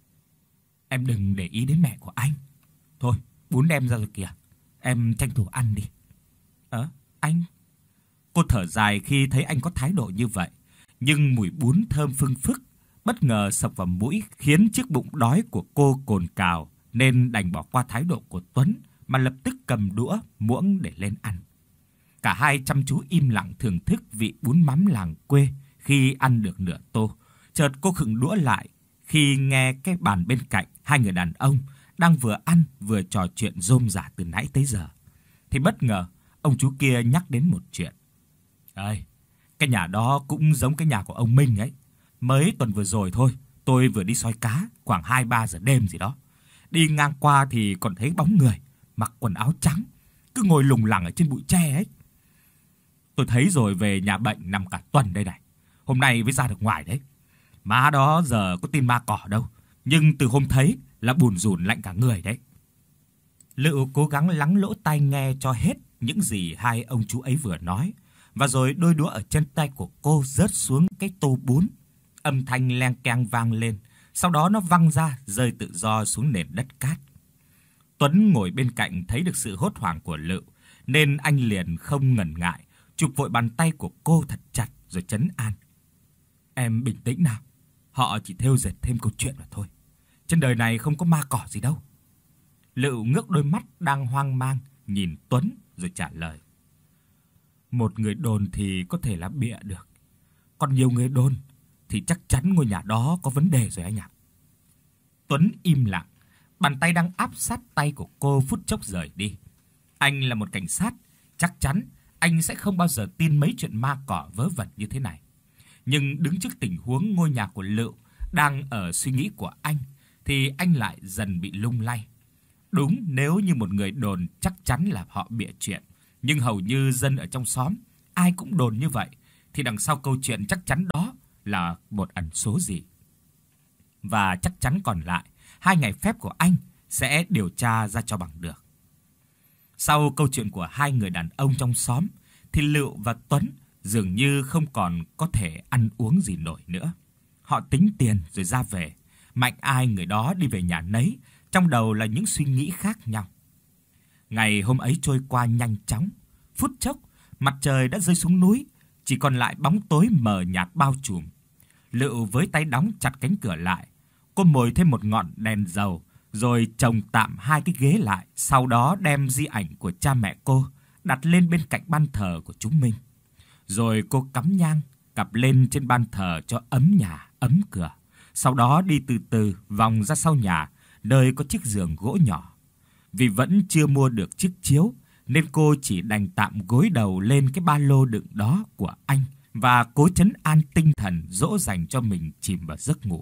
Em đừng để ý đến mẹ của anh. Thôi, bún đem ra rồi kìa. Em tranh thủ ăn đi. Ờ, anh? Cô thở dài khi thấy anh có thái độ như vậy. Nhưng mùi bún thơm phưng phức bất ngờ sộc vào mũi, khiến chiếc bụng đói của cô cồn cào, nên đành bỏ qua thái độ của Tuấn mà lập tức cầm đũa, muỗng để lên ăn. Cả hai chăm chú im lặng thưởng thức vị bún mắm làng quê. Khi ăn được nửa tô, chợt cô khựng đũa lại khi nghe cái bàn bên cạnh hai người đàn ông đang vừa ăn vừa trò chuyện rôm rả từ nãy tới giờ. Thì bất ngờ ông chú kia nhắc đến một chuyện. Ơi, cái nhà đó cũng giống cái nhà của ông Minh ấy. Mới tuần vừa rồi thôi, tôi vừa đi soi cá khoảng hai ba giờ đêm gì đó. Đi ngang qua thì còn thấy bóng người mặc quần áo trắng cứ ngồi lủng lẳng ở trên bụi tre ấy. Tôi thấy rồi về nhà bệnh nằm cả tuần đây này. Hôm nay mới ra được ngoài đấy. Má đó giờ có tin ma cỏ đâu, nhưng từ hôm thấy là bùn rùn lạnh cả người đấy. Lựu cố gắng lắng lỗ tai nghe cho hết những gì hai ông chú ấy vừa nói, và rồi đôi đũa ở trên tay của cô rớt xuống cái tô bún. Âm thanh leng keng vang lên, sau đó nó văng ra rơi tự do xuống nền đất cát. Tuấn ngồi bên cạnh thấy được sự hốt hoảng của Lựu, nên anh liền không ngần ngại chụp vội bàn tay của cô thật chặt rồi trấn an. Em bình tĩnh nào, họ chỉ thêu dệt thêm câu chuyện mà thôi. Trên đời này không có ma cỏ gì đâu. Lựu ngước đôi mắt đang hoang mang nhìn Tuấn rồi trả lời. Một người đồn thì có thể là bịa được, còn nhiều người đồn thì chắc chắn ngôi nhà đó có vấn đề rồi anh ạ. Tuấn im lặng, bàn tay đang áp sát tay của cô phút chốc rời đi. Anh là một cảnh sát, chắc chắn anh sẽ không bao giờ tin mấy chuyện ma cỏ vớ vẩn như thế này. Nhưng đứng trước tình huống ngôi nhà của Lựu đang ở suy nghĩ của anh, thì anh lại dần bị lung lay. Đúng, nếu như một người đồn chắc chắn là họ bịa chuyện, nhưng hầu như dân ở trong xóm ai cũng đồn như vậy, thì đằng sau câu chuyện chắc chắn đó là một ẩn số gì. Và chắc chắn còn lại, hai ngày phép của anh sẽ điều tra ra cho bằng được. Sau câu chuyện của hai người đàn ông trong xóm, thì Lựu và Tuấn dường như không còn có thể ăn uống gì nổi nữa. Họ tính tiền rồi ra về, mạnh ai người đó đi về nhà nấy, trong đầu là những suy nghĩ khác nhau. Ngày hôm ấy trôi qua nhanh chóng, phút chốc mặt trời đã rơi xuống núi, chỉ còn lại bóng tối mờ nhạt bao trùm. Lựu với tay đóng chặt cánh cửa lại, cô mồi thêm một ngọn đèn dầu, rồi chồng tạm hai cái ghế lại, sau đó đem di ảnh của cha mẹ cô đặt lên bên cạnh ban thờ của chúng mình. Rồi cô cắm nhang cặp lên trên ban thờ cho ấm nhà, ấm cửa. Sau đó đi từ từ vòng ra sau nhà, nơi có chiếc giường gỗ nhỏ. Vì vẫn chưa mua được chiếc chiếu, nên cô chỉ đành tạm gối đầu lên cái ba lô đựng đó của anh và cố trấn an tinh thần, dỗ dành cho mình chìm vào giấc ngủ.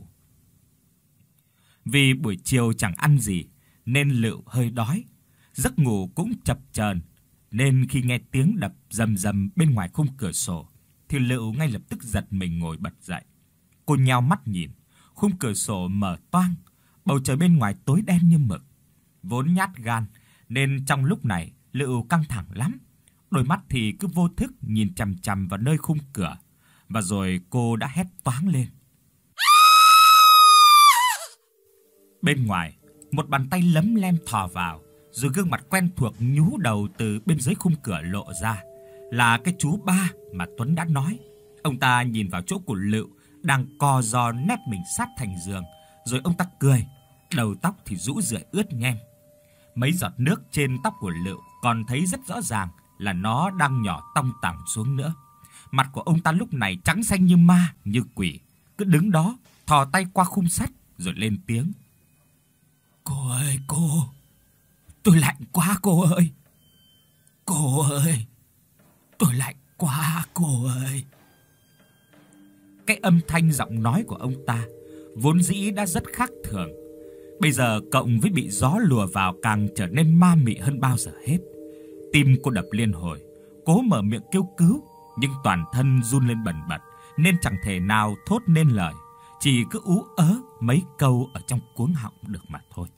Vì buổi chiều chẳng ăn gì nên Lựu hơi đói, giấc ngủ cũng chập chờn, nên khi nghe tiếng đập rầm rầm bên ngoài khung cửa sổ thì Lựu ngay lập tức giật mình ngồi bật dậy. Cô nheo mắt nhìn, khung cửa sổ mở toang, bầu trời bên ngoài tối đen như mực. Vốn nhát gan nên trong lúc này Lựu căng thẳng lắm, đôi mắt thì cứ vô thức nhìn chằm chằm vào nơi khung cửa, và rồi cô đã hét toáng lên. Bên ngoài, một bàn tay lấm lem thò vào, rồi gương mặt quen thuộc nhú đầu từ bên dưới khung cửa lộ ra, là cái chú ba mà Tuấn đã nói. Ông ta nhìn vào chỗ của Lựu đang co ro nép mình sát thành giường, rồi ông ta cười, đầu tóc thì rũ rượi ướt nhem. Mấy giọt nước trên tóc của Lựu còn thấy rất rõ ràng là nó đang nhỏ tong tỏng xuống nữa. Mặt của ông ta lúc này trắng xanh như ma, như quỷ, cứ đứng đó thò tay qua khung sắt rồi lên tiếng. Cô ơi cô, tôi lạnh quá cô ơi. Cô ơi, tôi lạnh quá cô ơi. Cái âm thanh giọng nói của ông ta vốn dĩ đã rất khác thường, Bây giờ cộng với bị gió lùa vào càng trở nên ma mị hơn bao giờ hết. Tim cô đập liên hồi, cố mở miệng kêu cứu, nhưng toàn thân run lên bần bật nên chẳng thể nào thốt nên lời, chỉ cứ ú ớ mấy câu ở trong cuống họng được mà thôi.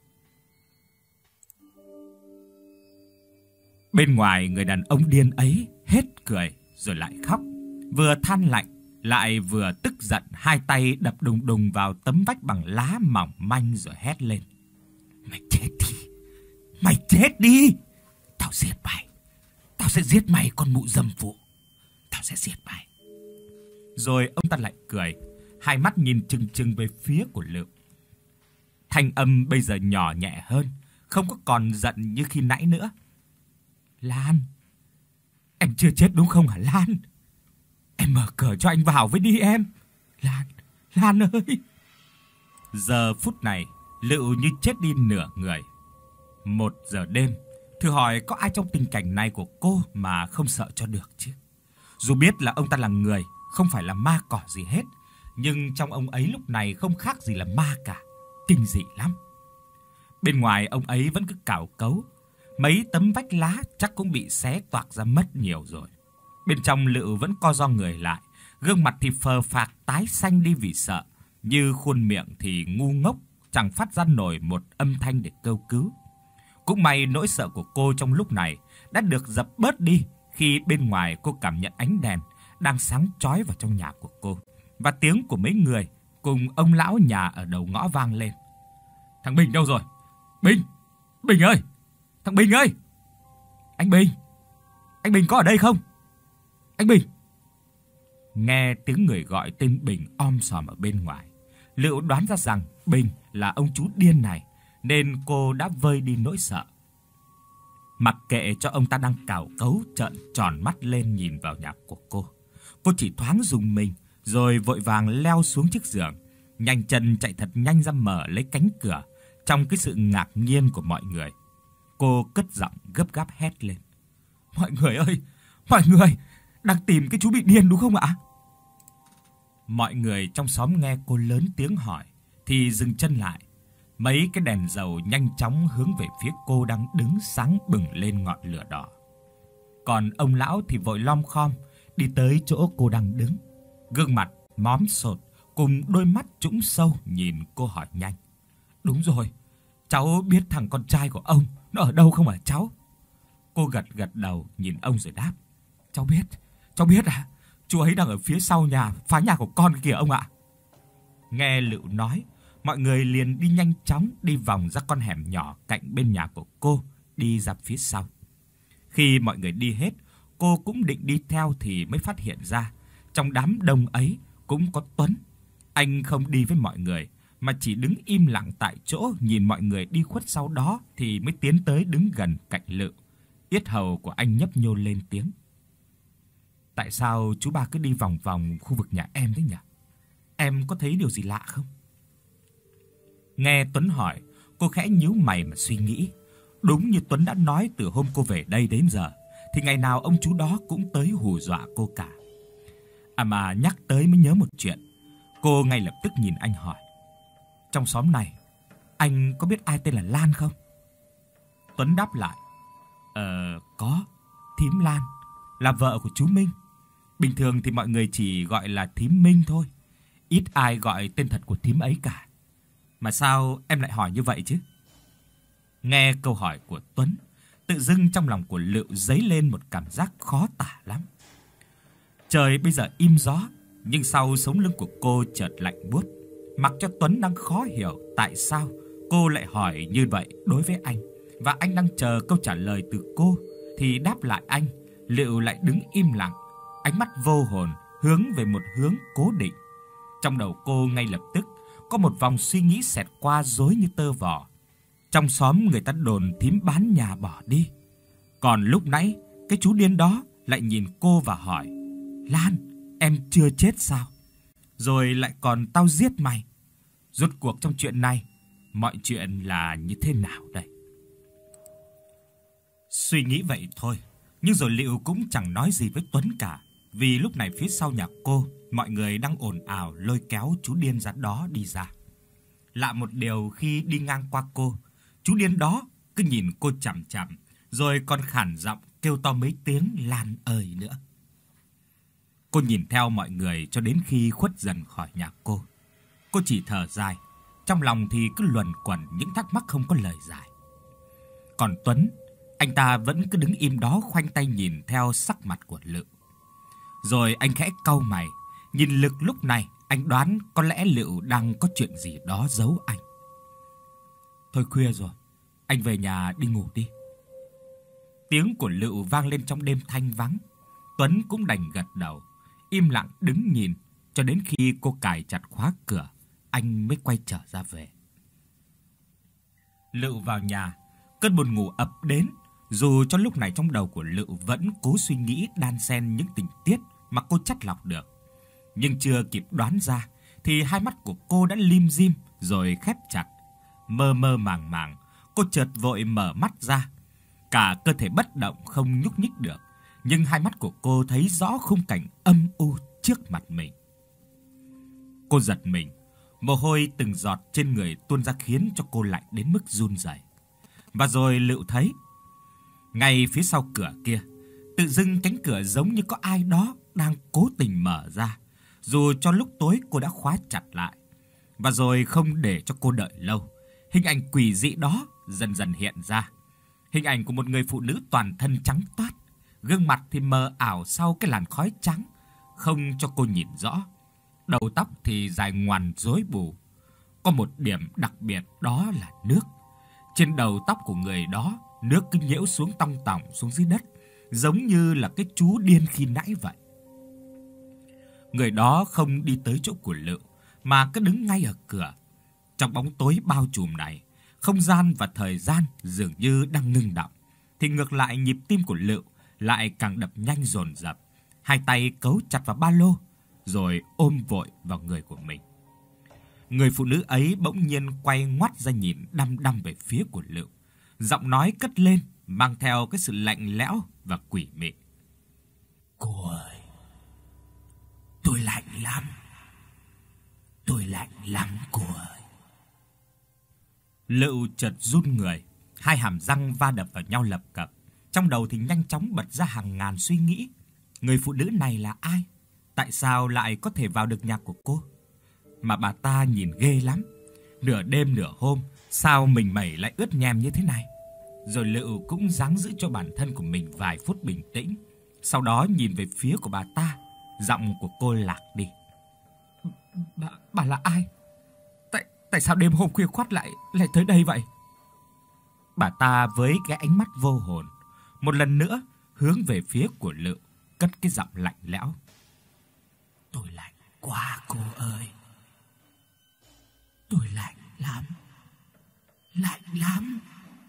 Bên ngoài, người đàn ông điên ấy hết cười rồi lại khóc, vừa than lạnh lại vừa tức giận, hai tay đập đùng đùng vào tấm vách bằng lá mỏng manh rồi hét lên: "Mày chết đi! Mày chết đi! Tao giết mày! Tao sẽ giết mày, con mụ dâm phụ! Tao sẽ giết mày!" Rồi ông ta lại cười, hai mắt nhìn chừng chừng về phía của Lựu. Thanh âm bây giờ nhỏ nhẹ hơn, không có còn giận như khi nãy nữa. "Lan, em chưa chết đúng không hả Lan? Em mở cửa cho anh vào với đi em. Lan, Lan ơi!" Giờ phút này, Lựu như chết đi nửa người. Một giờ đêm, thử hỏi có ai trong tình cảnh này của cô mà không sợ cho được chứ? Dù biết là ông ta là người, không phải là ma cỏ gì hết, nhưng trong ông ấy lúc này không khác gì là ma cả, kinh dị lắm. Bên ngoài ông ấy vẫn cứ cào cấu, mấy tấm vách lá chắc cũng bị xé toạc ra mất nhiều rồi. Bên trong Lựu vẫn co ro người lại, gương mặt thì phờ phạc tái xanh đi vì sợ, như khuôn miệng thì ngu ngốc, chẳng phát ra nổi một âm thanh để kêu cứu. Cũng may nỗi sợ của cô trong lúc này đã được dập bớt đi khi bên ngoài cô cảm nhận ánh đèn đang sáng chói vào trong nhà của cô, và tiếng của mấy người cùng ông lão nhà ở đầu ngõ vang lên. "Thằng Bình đâu rồi? Bình! Bình ơi! Thằng Bình ơi! Anh Bình! Anh Bình có ở đây không? Anh Bình!" Nghe tiếng người gọi tên Bình om sòm ở bên ngoài, Lựu đoán ra rằng Bình là ông chú điên này, nên cô đã vơi đi nỗi sợ. Mặc kệ cho ông ta đang cào cấu, trợn tròn mắt lên nhìn vào nhà của cô, cô chỉ thoáng rùng mình rồi vội vàng leo xuống chiếc giường, nhanh chân chạy thật nhanh ra mở lấy cánh cửa. Trong cái sự ngạc nhiên của mọi người, cô cất giọng gấp gáp hét lên: "Mọi người ơi, mọi người đang tìm cái chú bị điên đúng không ạ?" Mọi người trong xóm nghe cô lớn tiếng hỏi thì dừng chân lại. Mấy cái đèn dầu nhanh chóng hướng về phía cô đang đứng sáng bừng lên ngọn lửa đỏ. Còn ông lão thì vội lom khom đi tới chỗ cô đang đứng, gương mặt móm sột cùng đôi mắt trũng sâu nhìn cô hỏi nhanh: "Đúng rồi, cháu biết thằng con trai của ông nó ở đâu không hả cháu?" Cô gật gật đầu nhìn ông rồi đáp: "Cháu biết, cháu biết à, chú ấy đang ở phía sau nhà, phá nhà của con kìa ông ạ." Nghe Lựu nói, mọi người liền đi nhanh chóng đi vòng ra con hẻm nhỏ cạnh bên nhà của cô, đi ra phía sau. Khi mọi người đi hết, cô cũng định đi theo thì mới phát hiện ra, trong đám đông ấy cũng có Tuấn. Anh không đi với mọi người mà chỉ đứng im lặng tại chỗ nhìn mọi người đi khuất sau đó thì mới tiến tới đứng gần cạnh Lựu. Yết hầu của anh nhấp nhô lên tiếng: "Tại sao chú ba cứ đi vòng vòng khu vực nhà em thế nhỉ? Em có thấy điều gì lạ không?" Nghe Tuấn hỏi, cô khẽ nhíu mày mà suy nghĩ. Đúng như Tuấn đã nói, từ hôm cô về đây đến giờ thì ngày nào ông chú đó cũng tới hù dọa cô cả. À mà nhắc tới mới nhớ một chuyện. Cô ngay lập tức nhìn anh hỏi: "Trong xóm này, anh có biết ai tên là Lan không?" Tuấn đáp lại: Ờ, có, thím Lan, là vợ của chú Minh. Bình thường thì mọi người chỉ gọi là thím Minh thôi, ít ai gọi tên thật của thím ấy cả. Mà sao em lại hỏi như vậy chứ?" Nghe câu hỏi của Tuấn, tự dưng trong lòng của Lựu dấy lên một cảm giác khó tả lắm. Trời bây giờ im gió, nhưng sau sống lưng của cô chợt lạnh buốt. Mặc cho Tuấn đang khó hiểu tại sao cô lại hỏi như vậy đối với anh, và anh đang chờ câu trả lời từ cô, thì đáp lại anh, Lựu lại đứng im lặng, ánh mắt vô hồn hướng về một hướng cố định. Trong đầu cô ngay lập tức có một vòng suy nghĩ xẹt qua rối như tơ vò. Trong xóm người ta đồn thím bán nhà bỏ đi, còn lúc nãy cái chú điên đó lại nhìn cô và hỏi: "Lan, em chưa chết sao? Rồi lại còn tao giết mày. Rốt cuộc trong chuyện này, mọi chuyện là như thế nào đây?" Suy nghĩ vậy thôi, nhưng rồi Lựu cũng chẳng nói gì với Tuấn cả, vì lúc này phía sau nhà cô, mọi người đang ồn ào lôi kéo chú điên rắn đó đi ra. Lạ một điều, khi đi ngang qua cô, chú điên đó cứ nhìn cô chằm chằm, rồi còn khản giọng kêu to mấy tiếng Lan ơi nữa. Cô nhìn theo mọi người cho đến khi khuất dần khỏi nhà cô. Cô chỉ thở dài, trong lòng thì cứ luẩn quẩn những thắc mắc không có lời giải. Còn Tuấn, anh ta vẫn cứ đứng im đó khoanh tay nhìn theo sắc mặt của Lựu. Rồi anh khẽ cau mày, nhìn Lực lúc này, anh đoán có lẽ Lựu đang có chuyện gì đó giấu anh. Thôi khuya rồi, anh về nhà đi ngủ đi. Tiếng của Lựu vang lên trong đêm thanh vắng. Tuấn cũng đành gật đầu, im lặng đứng nhìn cho đến khi cô cài chặt khóa cửa, anh mới quay trở ra về. Lựu vào nhà, cơn buồn ngủ ập đến, dù cho lúc này trong đầu của Lựu vẫn cố suy nghĩ đan xen những tình tiết mà cô chắt lọc được. Nhưng chưa kịp đoán ra thì hai mắt của cô đã lim dim rồi khép chặt. Mơ mơ màng màng, cô chợt vội mở mắt ra. Cả cơ thể bất động không nhúc nhích được, nhưng hai mắt của cô thấy rõ khung cảnh âm u trước mặt mình. Cô giật mình, mồ hôi từng giọt trên người tuôn ra khiến cho cô lạnh đến mức run rẩy. Và rồi Lựu thấy, ngay phía sau cửa kia, tự dưng cánh cửa giống như có ai đó đang cố tình mở ra, dù cho lúc tối cô đã khóa chặt lại. Và rồi không để cho cô đợi lâu, hình ảnh quỷ dị đó dần dần hiện ra. Hình ảnh của một người phụ nữ toàn thân trắng toát, gương mặt thì mờ ảo sau cái làn khói trắng, không cho cô nhìn rõ. Đầu tóc thì dài ngoằn rối bù. Có một điểm đặc biệt đó là nước. Trên đầu tóc của người đó, nước cứ nhễu xuống tong tỏng xuống dưới đất, giống như là cái chú điên khi nãy vậy. Người đó không đi tới chỗ của Lựu, mà cứ đứng ngay ở cửa. Trong bóng tối bao trùm này, không gian và thời gian dường như đang ngưng đọng, thì ngược lại nhịp tim của Lựu lại càng đập nhanh dồn dập. Hai tay cấu chặt vào ba lô, rồi ôm vội vào người của mình. Người phụ nữ ấy bỗng nhiên quay ngoắt ra nhìn đăm đăm về phía của Lựu. Giọng nói cất lên mang theo cái sự lạnh lẽo và quỷ mị. Cô ơi, tôi lạnh lắm. Tôi lạnh lắm cô ơi. Lựu chợt run người, hai hàm răng va đập vào nhau lập cập. Trong đầu thì nhanh chóng bật ra hàng ngàn suy nghĩ. Người phụ nữ này là ai? Tại sao lại có thể vào được nhà của cô? Mà bà ta nhìn ghê lắm. Nửa đêm nửa hôm, sao mình mẩy lại ướt nhèm như thế này? Rồi Lựu cũng ráng giữ cho bản thân của mình vài phút bình tĩnh. Sau đó nhìn về phía của bà ta, giọng của cô lạc đi. Bà, bà là ai? Tại, tại sao đêm hôm khuya khoắt lại, lại tới đây vậy? Bà ta với cái ánh mắt vô hồn, một lần nữa hướng về phía của Lựu, cất cái giọng lạnh lẽo. Tôi lạnh quá cô ơi. Tôi lạnh lắm. Lạnh lắm.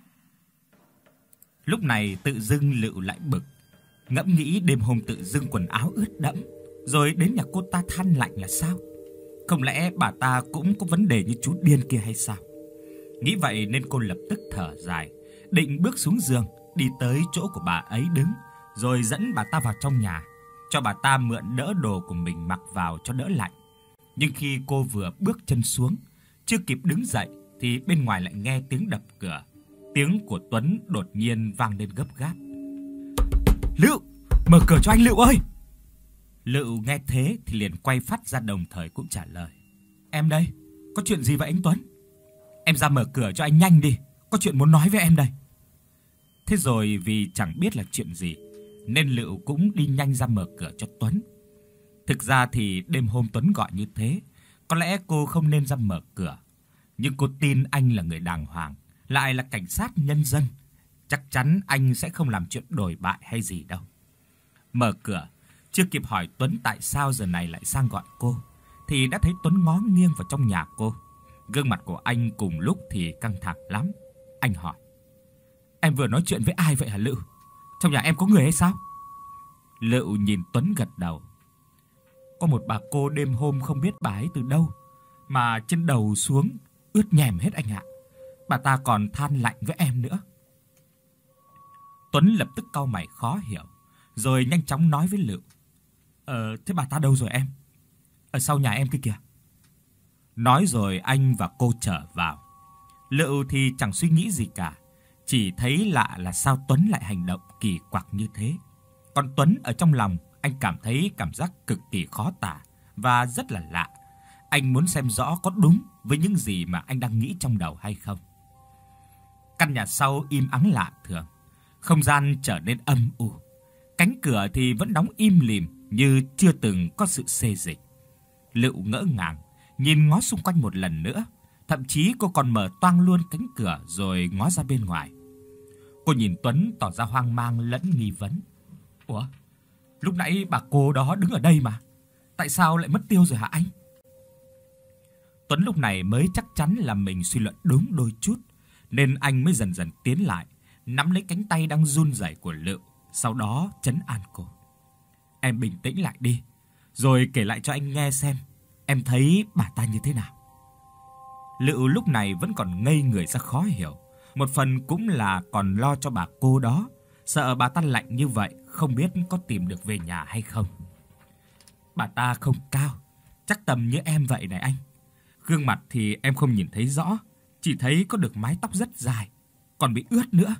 Lúc này tự dưng Lựu lại bực, ngẫm nghĩ đêm hôm tự dưng quần áo ướt đẫm, rồi đến nhà cô ta than lạnh là sao? Không lẽ bà ta cũng có vấn đề như chú điên kia hay sao? Nghĩ vậy nên cô lập tức thở dài, định bước xuống giường, đi tới chỗ của bà ấy đứng, rồi dẫn bà ta vào trong nhà, cho bà ta mượn đỡ đồ của mình mặc vào cho đỡ lạnh. Nhưng khi cô vừa bước chân xuống, chưa kịp đứng dậy thì bên ngoài lại nghe tiếng đập cửa. Tiếng của Tuấn đột nhiên vang lên gấp gáp. Lựu, mở cửa cho anh Lựu ơi! Lựu nghe thế thì liền quay phát ra, đồng thời cũng trả lời. Em đây, có chuyện gì vậy anh Tuấn? Em ra mở cửa cho anh nhanh đi, có chuyện muốn nói với em đây. Thế rồi vì chẳng biết là chuyện gì, nên Lựu cũng đi nhanh ra mở cửa cho Tuấn. Thực ra thì đêm hôm Tuấn gọi như thế, có lẽ cô không nên ra mở cửa. Nhưng cô tin anh là người đàng hoàng, lại là cảnh sát nhân dân, chắc chắn anh sẽ không làm chuyện đổi bại hay gì đâu. Mở cửa, chưa kịp hỏi Tuấn tại sao giờ này lại sang gọi cô, thì đã thấy Tuấn ngó nghiêng vào trong nhà cô. Gương mặt của anh cùng lúc thì căng thẳng lắm. Anh hỏi: Em vừa nói chuyện với ai vậy hả Lựu? Trong nhà em có người hay sao? Lựu nhìn Tuấn gật đầu. Có một bà cô đêm hôm không biết bà ấy từ đâu, mà trên đầu xuống ướt nhèm hết anh ạ. Bà ta còn than lạnh với em nữa. Tuấn lập tức cau mày khó hiểu, rồi nhanh chóng nói với Lựu: Ờ, thế bà ta đâu rồi em? Ở sau nhà em kia kìa. Nói rồi anh và cô trở vào. Lựu thì chẳng suy nghĩ gì cả, chỉ thấy lạ là sao Tuấn lại hành động kỳ quặc như thế. Còn Tuấn ở trong lòng, anh cảm thấy cảm giác cực kỳ khó tả và rất là lạ. Anh muốn xem rõ có đúng với những gì mà anh đang nghĩ trong đầu hay không. Căn nhà sau im ắng lạ thường, không gian trở nên âm u. Cánh cửa thì vẫn đóng im lìm như chưa từng có sự xê dịch. Lựu ngỡ ngàng nhìn ngó xung quanh một lần nữa, thậm chí cô còn mở toang luôn cánh cửa rồi ngó ra bên ngoài. Cô nhìn Tuấn tỏ ra hoang mang lẫn nghi vấn. Ủa, lúc nãy bà cô đó đứng ở đây mà, tại sao lại mất tiêu rồi hả anh? Tuấn lúc này mới chắc chắn là mình suy luận đúng đôi chút, nên anh mới dần dần tiến lại, nắm lấy cánh tay đang run rẩy của Lựu, sau đó trấn an cô. Em bình tĩnh lại đi, rồi kể lại cho anh nghe xem em thấy bà ta như thế nào. Lựu lúc này vẫn còn ngây người ra khó hiểu, một phần cũng là còn lo cho bà cô đó, sợ bà ta lạnh như vậy không biết có tìm được về nhà hay không. Bà ta không cao, chắc tầm như em vậy này anh. Gương mặt thì em không nhìn thấy rõ, chỉ thấy có được mái tóc rất dài, còn bị ướt nữa.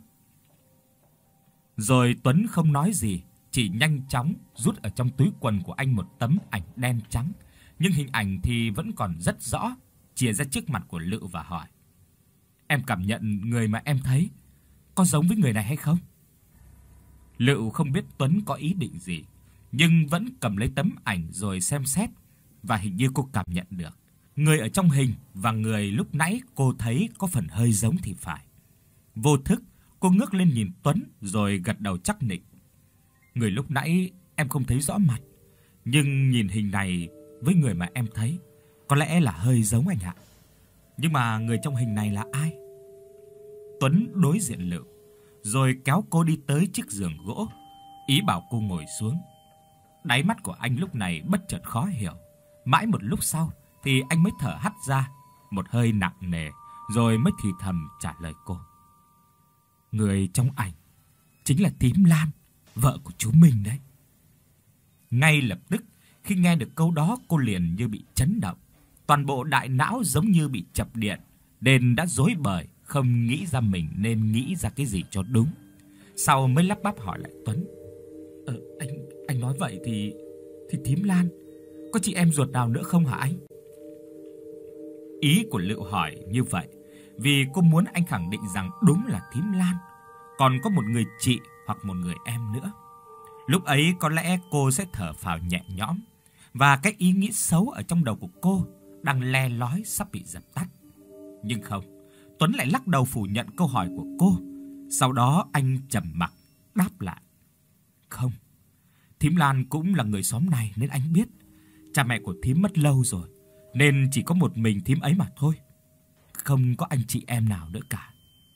Rồi Tuấn không nói gì, chỉ nhanh chóng rút ở trong túi quần của anh một tấm ảnh đen trắng, nhưng hình ảnh thì vẫn còn rất rõ, chìa ra trước mặt của Lựu và hỏi: Em cảm nhận người mà em thấy có giống với người này hay không? Lựu không biết Tuấn có ý định gì, nhưng vẫn cầm lấy tấm ảnh rồi xem xét, và hình như cô cảm nhận được người ở trong hình và người lúc nãy cô thấy có phần hơi giống thì phải. Vô thức, cô ngước lên nhìn Tuấn rồi gật đầu chắc nịch. Người lúc nãy em không thấy rõ mặt, nhưng nhìn hình này với người mà em thấy có lẽ là hơi giống anh ạ. Nhưng mà người trong hình này là ai? Tuấn đối diện Lựu, rồi kéo cô đi tới chiếc giường gỗ, ý bảo cô ngồi xuống. Đáy mắt của anh lúc này bất chợt khó hiểu. Mãi một lúc sau thì anh mới thở hắt ra một hơi nặng nề, rồi mới thì thầm trả lời cô. Người trong ảnh chính là Tím Lan, vợ của chú mình đấy. Ngay lập tức, khi nghe được câu đó, cô liền như bị chấn động. Toàn bộ đại não giống như bị chập điện, nên đã rối bời, không nghĩ ra mình nên nghĩ ra cái gì cho đúng. Sau mới lắp bắp hỏi lại Tuấn. Ờ, anh, anh nói vậy thì, thì Tím Lan, có chị em ruột nào nữa không hả anh? Ý của Lựu hỏi như vậy vì cô muốn anh khẳng định rằng đúng là Tím Lan, còn có một người chị hoặc một người em nữa. Lúc ấy có lẽ cô sẽ thở phào nhẹ nhõm, và cái ý nghĩ xấu ở trong đầu của cô đang le lói sắp bị dập tắt. Nhưng không, Tuấn lại lắc đầu phủ nhận câu hỏi của cô. Sau đó anh trầm mặc đáp lại. Không, Thím Lan cũng là người xóm này nên anh biết. Cha mẹ của thím mất lâu rồi, nên chỉ có một mình thím ấy mà thôi. Không có anh chị em nào nữa cả.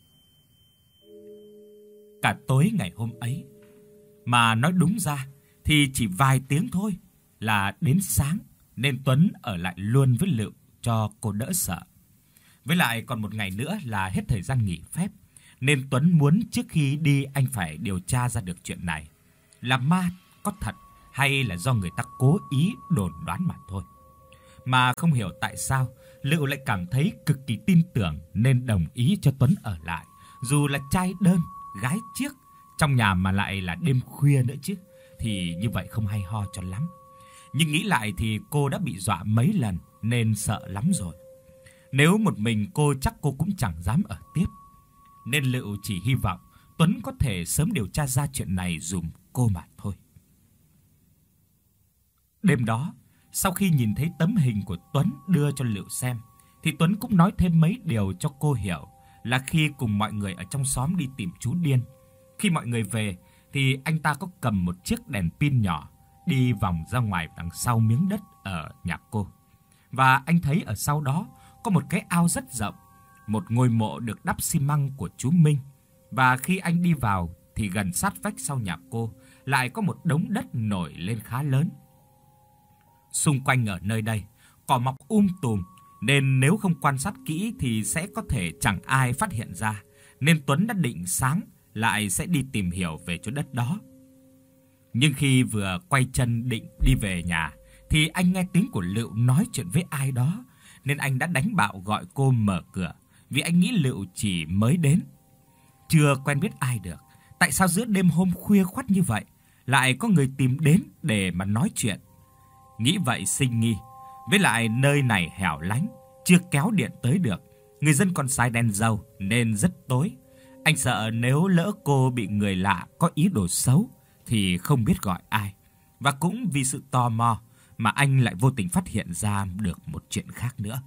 Cả tối ngày hôm ấy, mà nói đúng ra thì chỉ vài tiếng thôi là đến sáng, nên Tuấn ở lại luôn với Lựu cho cô đỡ sợ. Với lại còn một ngày nữa là hết thời gian nghỉ phép, nên Tuấn muốn trước khi đi anh phải điều tra ra được chuyện này là ma có thật hay là do người ta cố ý đồn đoán mà thôi. Mà không hiểu tại sao Lựu lại cảm thấy cực kỳ tin tưởng nên đồng ý cho Tuấn ở lại, dù là trai đơn, gái chiếc, trong nhà mà lại là đêm khuya nữa chứ, thì như vậy không hay ho cho lắm. Nhưng nghĩ lại thì cô đã bị dọa mấy lần nên sợ lắm rồi. Nếu một mình cô chắc cô cũng chẳng dám ở tiếp. Nên Lựu chỉ hy vọng Tuấn có thể sớm điều tra ra chuyện này giùm cô mà thôi. Đêm đó, sau khi nhìn thấy tấm hình của Tuấn đưa cho Lựu xem, thì Tuấn cũng nói thêm mấy điều cho cô hiểu là khi cùng mọi người ở trong xóm đi tìm chú điên. Khi mọi người về thì anh ta có cầm một chiếc đèn pin nhỏ đi vòng ra ngoài đằng sau miếng đất ở nhà cô. Và anh thấy ở sau đó có một cái ao rất rộng, một ngôi mộ được đắp xi măng của chú Minh. Và khi anh đi vào thì gần sát vách sau nhà cô lại có một đống đất nổi lên khá lớn. Xung quanh ở nơi đây cỏ mọc um tùm, nên nếu không quan sát kỹ thì sẽ có thể chẳng ai phát hiện ra. Nên Tuấn đã định sáng lại sẽ đi tìm hiểu về chỗ đất đó. Nhưng khi vừa quay chân định đi về nhà thì anh nghe tiếng của Lựu nói chuyện với ai đó, nên anh đã đánh bạo gọi cô mở cửa, vì anh nghĩ Lựu chỉ mới đến, chưa quen biết ai được. Tại sao giữa đêm hôm khuya khoắt như vậy lại có người tìm đến để mà nói chuyện? Nghĩ vậy sinh nghi, với lại nơi này hẻo lánh, chưa kéo điện tới được, người dân còn xài đèn dầu nên rất tối. Anh sợ nếu lỡ cô bị người lạ có ý đồ xấu thì không biết gọi ai. Và cũng vì sự tò mò mà anh lại vô tình phát hiện ra được một chuyện khác nữa.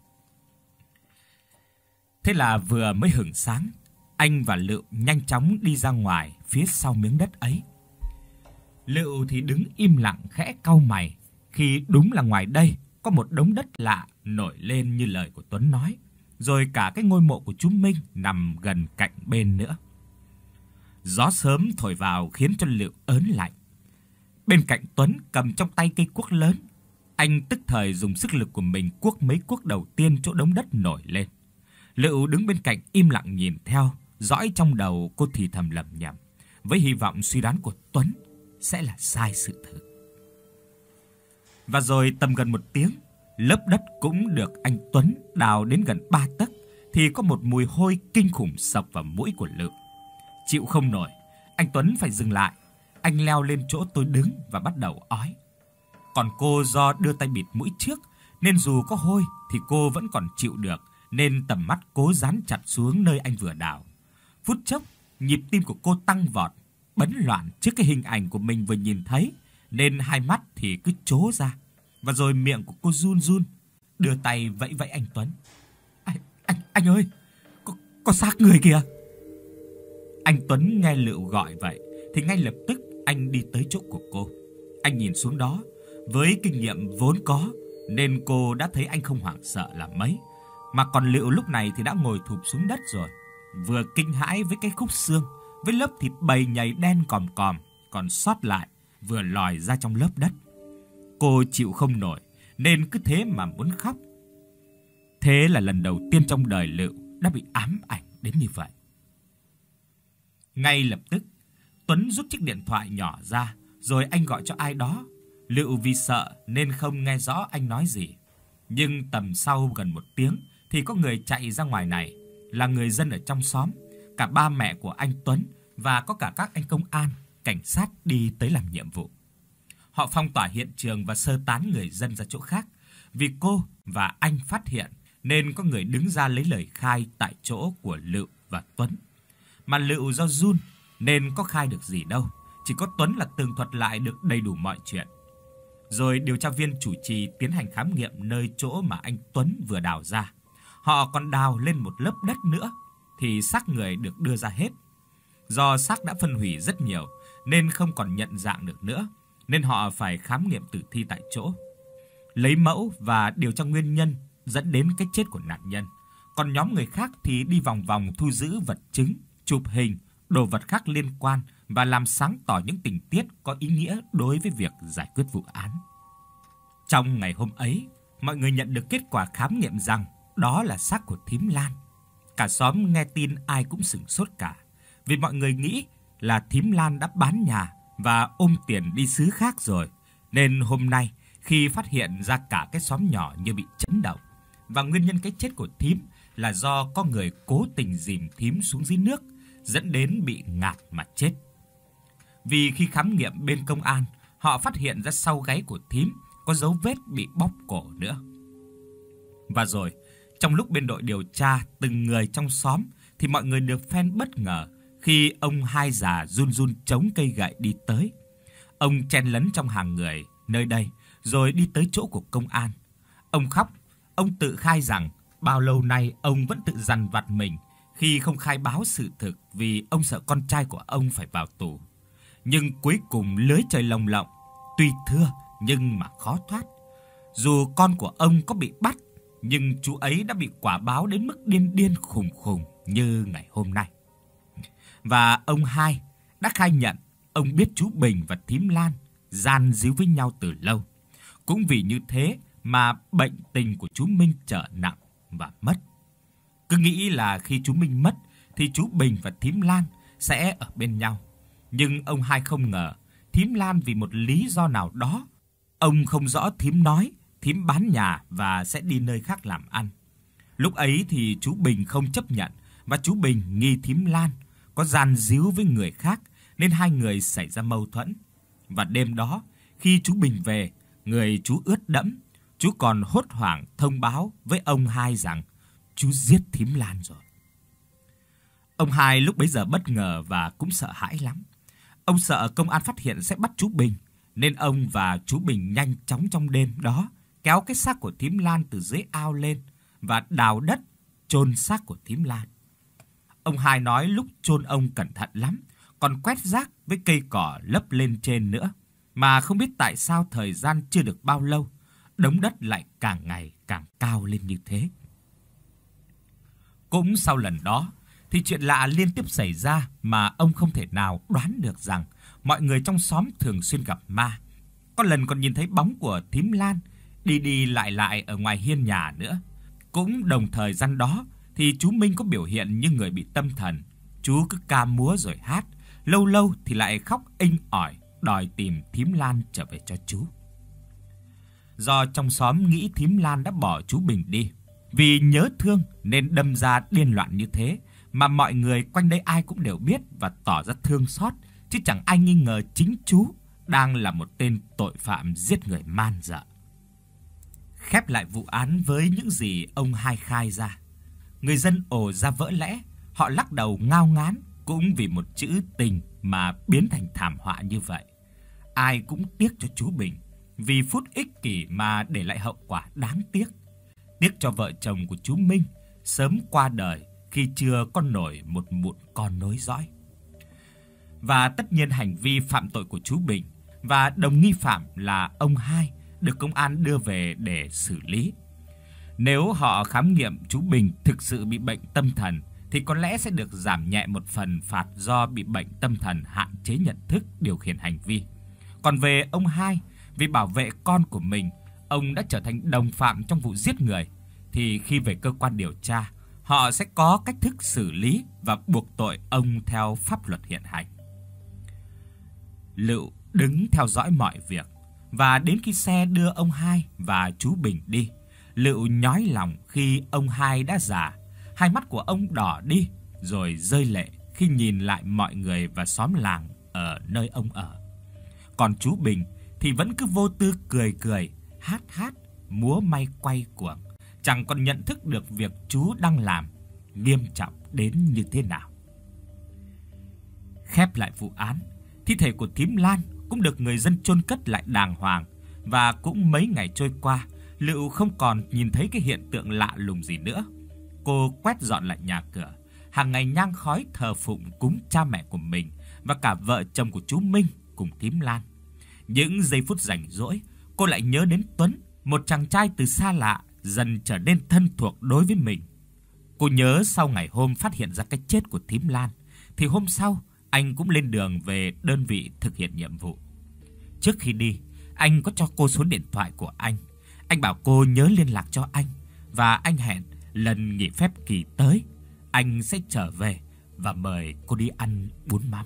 Thế là vừa mới hửng sáng, anh và Lựu nhanh chóng đi ra ngoài phía sau miếng đất ấy. Lựu thì đứng im lặng khẽ cau mày, khi đúng là ngoài đây có một đống đất lạ nổi lên như lời của Tuấn nói, rồi cả cái ngôi mộ của chú Minh nằm gần cạnh bên nữa. Gió sớm thổi vào khiến cho Lựu ớn lạnh. Bên cạnh Tuấn cầm trong tay cây cuốc lớn, anh tức thời dùng sức lực của mình cuốc mấy cuốc đầu tiên chỗ đống đất nổi lên. Lựu đứng bên cạnh im lặng nhìn theo, dõi trong đầu cô thì thầm lẩm nhẩm, với hy vọng suy đoán của Tuấn sẽ là sai sự thật. Và rồi tầm gần một tiếng, lớp đất cũng được anh Tuấn đào đến gần ba tấc thì có một mùi hôi kinh khủng xộc vào mũi của Lựu. Chịu không nổi, anh Tuấn phải dừng lại. Anh leo lên chỗ tôi đứng và bắt đầu ói. Còn cô do đưa tay bịt mũi trước nên dù có hôi thì cô vẫn còn chịu được, nên tầm mắt cố dán chặt xuống nơi anh vừa đào. Phút chốc, nhịp tim của cô tăng vọt, bấn loạn trước cái hình ảnh của mình vừa nhìn thấy, nên hai mắt thì cứ trố ra. Và rồi miệng của cô run run, đưa tay vẫy vẫy anh Tuấn. Anh, anh, anh ơi, có, có xác người kìa. Anh Tuấn nghe Lựu gọi vậy thì ngay lập tức anh đi tới chỗ của cô. Anh nhìn xuống đó, với kinh nghiệm vốn có nên cô đã thấy anh không hoảng sợ là mấy. Mà còn Lựu lúc này thì đã ngồi thụp xuống đất rồi, vừa kinh hãi với cái khúc xương, với lớp thịt bầy nhầy đen còm còm còn sót lại vừa lòi ra trong lớp đất. Cô chịu không nổi nên cứ thế mà muốn khóc. Thế là lần đầu tiên trong đời Lựu đã bị ám ảnh đến như vậy. Ngay lập tức, Tuấn rút chiếc điện thoại nhỏ ra, rồi anh gọi cho ai đó. Lựu vì sợ nên không nghe rõ anh nói gì. Nhưng tầm sau gần một tiếng thì có người chạy ra ngoài này, là người dân ở trong xóm, cả ba mẹ của anh Tuấn và có cả các anh công an, cảnh sát đi tới làm nhiệm vụ. Họ phong tỏa hiện trường và sơ tán người dân ra chỗ khác. Vì cô và anh phát hiện nên có người đứng ra lấy lời khai tại chỗ của Lựu và Tuấn. Mà Lựu do run nên có khai được gì đâu, chỉ có Tuấn là tường thuật lại được đầy đủ mọi chuyện. Rồi điều tra viên chủ trì tiến hành khám nghiệm nơi chỗ mà anh Tuấn vừa đào ra. Họ còn đào lên một lớp đất nữa thì xác người được đưa ra hết. Do xác đã phân hủy rất nhiều nên không còn nhận dạng được nữa, nên họ phải khám nghiệm tử thi tại chỗ, lấy mẫu và điều tra nguyên nhân dẫn đến cái chết của nạn nhân. Còn nhóm người khác thì đi vòng vòng thu giữ vật chứng, chụp hình, đồ vật khác liên quan và làm sáng tỏ những tình tiết có ý nghĩa đối với việc giải quyết vụ án. Trong ngày hôm ấy, mọi người nhận được kết quả khám nghiệm rằng đó là xác của thím Lan. Cả xóm nghe tin ai cũng sửng sốt cả, vì mọi người nghĩ là thím Lan đã bán nhà và ôm tiền đi xứ khác rồi, nên hôm nay khi phát hiện ra cả cái xóm nhỏ như bị chấn động. Và nguyên nhân cái chết của thím là do có người cố tình dìm thím xuống dưới nước, dẫn đến bị ngạt mà chết. Vì khi khám nghiệm bên công an, họ phát hiện ra sau gáy của thím có dấu vết bị bóp cổ nữa. Và rồi, trong lúc bên đội điều tra từng người trong xóm thì mọi người được phen bất ngờ khi ông hai già run run chống cây gậy đi tới. Ông chen lấn trong hàng người nơi đây rồi đi tới chỗ của công an. Ông khóc, ông tự khai rằng bao lâu nay ông vẫn tự dằn vặt mình khi không khai báo sự thực vì ông sợ con trai của ông phải vào tù. Nhưng cuối cùng lưới trời lồng lộng, tuy thưa nhưng mà khó thoát. Dù con của ông có bị bắt, nhưng chú ấy đã bị quả báo đến mức điên điên khùng khùng như ngày hôm nay. Và ông hai đã khai nhận ông biết chú Bình và thím Lan gian díu với nhau từ lâu. Cũng vì như thế mà bệnh tình của chú Minh trở nặng và mất. Cứ nghĩ là khi chú Minh mất thì chú Bình và thím Lan sẽ ở bên nhau. Nhưng ông hai không ngờ thím Lan vì một lý do nào đó, ông không rõ thím nói, thím bán nhà và sẽ đi nơi khác làm ăn. Lúc ấy thì chú Bình không chấp nhận và chú Bình nghi thím Lan có gian díu với người khác nên hai người xảy ra mâu thuẫn. Và đêm đó, khi chú Bình về, người chú ướt đẫm, chú còn hốt hoảng thông báo với ông Hai rằng chú giết thím Lan rồi. Ông Hai lúc bấy giờ bất ngờ và cũng sợ hãi lắm. Ông sợ công an phát hiện sẽ bắt chú Bình, nên ông và chú Bình nhanh chóng trong đêm đó kéo cái xác của thím Lan từ dưới ao lên và đào đất chôn xác của thím Lan. Ông Hai nói lúc chôn ông cẩn thận lắm, còn quét rác với cây cỏ lấp lên trên nữa, mà không biết tại sao thời gian chưa được bao lâu, đống đất lại càng ngày càng cao lên như thế. Cũng sau lần đó thì chuyện lạ liên tiếp xảy ra mà ông không thể nào đoán được rằng mọi người trong xóm thường xuyên gặp ma. Có lần còn nhìn thấy bóng của thím Lan đi đi lại lại ở ngoài hiên nhà nữa. Cũng đồng thời gian đó thì chú Minh có biểu hiện như người bị tâm thần. Chú cứ ca múa rồi hát, lâu lâu thì lại khóc inh ỏi đòi tìm thím Lan trở về cho chú. Do trong xóm nghĩ thím Lan đã bỏ chú Bình đi, vì nhớ thương nên đâm ra điên loạn như thế, mà mọi người quanh đây ai cũng đều biết và tỏ ra thương xót, chứ chẳng ai nghi ngờ chính chú đang là một tên tội phạm giết người man dợ. Khép lại vụ án với những gì ông Hai khai ra, người dân ồ ra vỡ lẽ, họ lắc đầu ngao ngán cũng vì một chữ tình mà biến thành thảm họa như vậy. Ai cũng tiếc cho chú Bình, vì phút ích kỷ mà để lại hậu quả đáng tiếc. Tiếc cho vợ chồng của chú Minh sớm qua đời khi chưa có nổi một mụn con nối dõi. Và tất nhiên hành vi phạm tội của chú Bình và đồng nghi phạm là ông Hai được công an đưa về để xử lý. Nếu họ khám nghiệm chú Bình thực sự bị bệnh tâm thần thì có lẽ sẽ được giảm nhẹ một phần phạt do bị bệnh tâm thần hạn chế nhận thức điều khiển hành vi. Còn về ông Hai, vì bảo vệ con của mình, ông đã trở thành đồng phạm trong vụ giết người, thì khi về cơ quan điều tra, họ sẽ có cách thức xử lý và buộc tội ông theo pháp luật hiện hành. Lựu đứng theo dõi mọi việc, và đến khi xe đưa ông Hai và chú Bình đi, Lựu nhói lòng khi ông Hai đã già, hai mắt của ông đỏ đi, rồi rơi lệ khi nhìn lại mọi người và xóm làng ở nơi ông ở. Còn chú Bình thì vẫn cứ vô tư cười cười, hát hát, múa may quay cuồng, chẳng còn nhận thức được việc chú đang làm nghiêm trọng đến như thế nào. Khép lại vụ án, thi thể của thím Lan cũng được người dân chôn cất lại đàng hoàng, và cũng mấy ngày trôi qua, Lựu không còn nhìn thấy cái hiện tượng lạ lùng gì nữa. Cô quét dọn lại nhà cửa, hàng ngày nhang khói thờ phụng cúng cha mẹ của mình và cả vợ chồng của chú Minh cùng thím Lan. Những giây phút rảnh rỗi, cô lại nhớ đến Tuấn, một chàng trai từ xa lạ dần trở nên thân thuộc đối với mình. Cô nhớ sau ngày hôm phát hiện ra cái chết của thím Lan, thì hôm sau anh cũng lên đường về đơn vị thực hiện nhiệm vụ. Trước khi đi, anh có cho cô số điện thoại của anh. Anh bảo cô nhớ liên lạc cho anh, và anh hẹn lần nghỉ phép kỳ tới anh sẽ trở về và mời cô đi ăn bún mắm.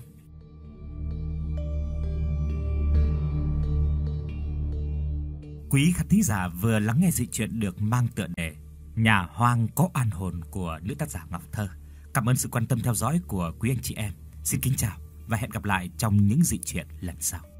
Quý khán thính giả vừa lắng nghe dị truyện được mang tựa đề Nhà hoang có oan hồn của nữ tác giả Ngọc Thơ. Cảm ơn sự quan tâm theo dõi của quý anh chị em. Xin kính chào và hẹn gặp lại trong những dị truyện lần sau.